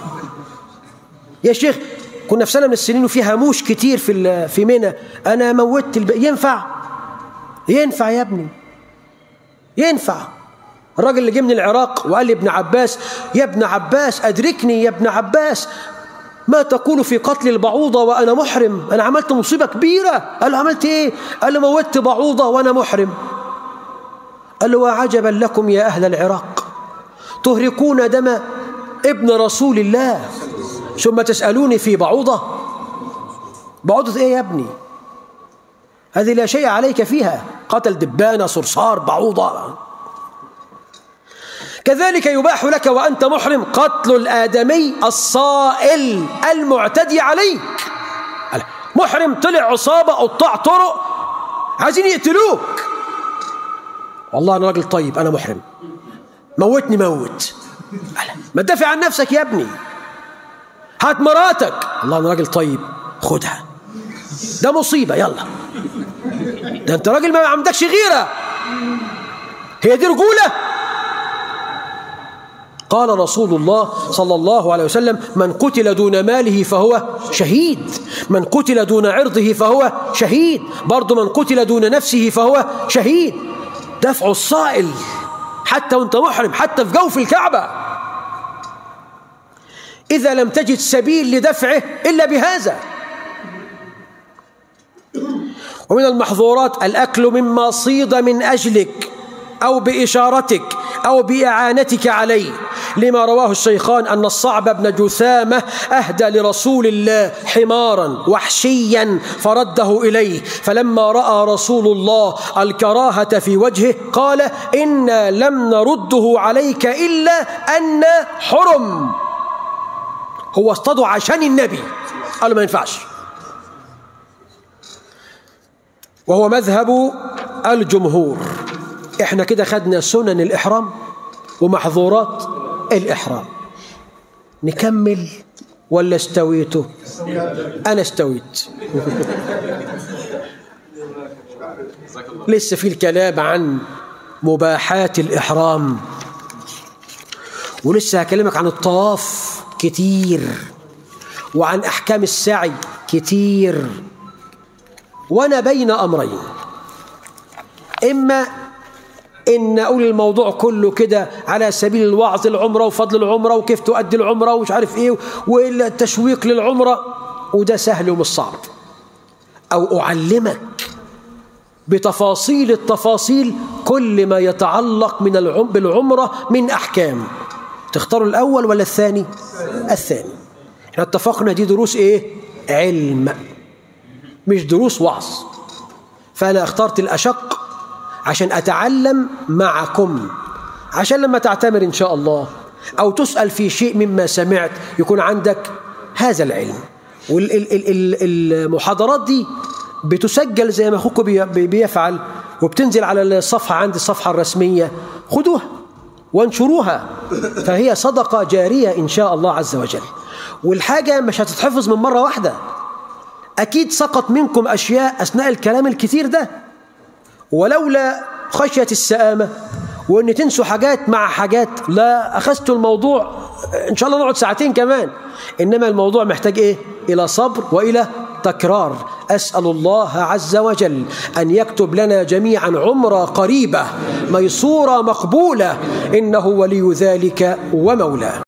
يا شيخ كنا في سنة من السنين وفيها موش كتير في في منى، أنا موتت الب... ينفع؟ ينفع يا ابني، ينفع. الراجل اللي جه من العراق وقال لي: ابن عباس يا ابن عباس أدركني يا ابن عباس، ما تقول في قتل البعوضة وأنا محرم؟ أنا عملت مصيبة كبيرة. قال له: عملت إيه؟ قال له: موتت بعوضة وأنا محرم. قال له: وعجبا لكم يا أهل العراق، تهرقون دم ابن رسول الله ثم تسألوني في بعوضة؟ بعوضة إيه يا ابني؟ هذه لا شيء عليك فيها، قتل دبانة صرصار بعوضة. كذلك يباح لك وأنت محرم قتل الآدمي الصائل المعتدي عليك. محرم طلع عصابة قطاع طرق عايزين يقتلوك، والله أنا راجل طيب، أنا محرم، موتني موت. ما تدافع عن نفسك يا ابني، هات مراتك، الله أنا راجل طيب، خدها، ده مصيبة، يلا ده أنت راجل ما عندكش غيرة، هي دي رجولة؟ قال رسول الله صلى الله عليه وسلم: من قتل دون ماله فهو شهيد، من قتل دون عرضه فهو شهيد، برضو من قتل دون نفسه فهو شهيد. دفع الصائل حتى وانت محرم، حتى في جوف الكعبة، إذا لم تجد سبيل لدفعه إلا بهذا. ومن المحظورات الأكل مما صيد من أجلك أو بإشارتك أو بإعانتك عليه، لما رواه الشيخان أن الصعب بن جثامة أهدى لرسول الله حمارا وحشيا فرده إليه، فلما رأى رسول الله الكراهة في وجهه قال: إنا لم نرده عليك إلا أن حرم. هو اصطادوا عشان النبي، قالوا ما ينفعش. وهو مذهب الجمهور. احنا كده خدنا سنن الإحرام ومحظورات الإحرام. نكمل ولا استويتوا؟ أنا استويت. لسه في الكلام عن مباحات الإحرام، ولسه هكلمك عن الطواف كتير، وعن أحكام السعي كتير. وأنا بين أمرين: إما إن أقول الموضوع كله كده على سبيل الوعظ، العمرة وفضل العمرة وكيف تؤدي العمرة ومش عارف إيه والتشويق للعمرة، وده سهل ومش صعب، أو أعلمك بتفاصيل التفاصيل كل ما يتعلق من العم بالعمرة من أحكام. تختاروا الأول ولا الثاني؟ الثاني. احنا اتفقنا دي دروس إيه؟ علم، مش دروس وعظ. فأنا اخترت الأشق عشان أتعلم معكم، عشان لما تعتمر إن شاء الله أو تسأل في شيء مما سمعت يكون عندك هذا العلم. والمحاضرات دي بتسجل زي ما أخوكم بيفعل، وبتنزل على الصفحة عندي، الصفحة الرسمية، خدوها وانشروها، فهي صدقة جارية إن شاء الله عز وجل. والحاجة مش هتتحفظ من مرة واحدة، أكيد سقط منكم أشياء أثناء الكلام الكثير ده، ولولا خشية السآمة وأن تنسوا حاجات مع حاجات لا أخذتوا الموضوع إن شاء الله نقعد ساعتين كمان. إنما الموضوع محتاج إيه؟ إلى صبر وإلى تكرار. أسأل الله عز وجل أن يكتب لنا جميعا عمرة قريبة ميسورة مقبولة، إنه ولي ذلك ومولاه.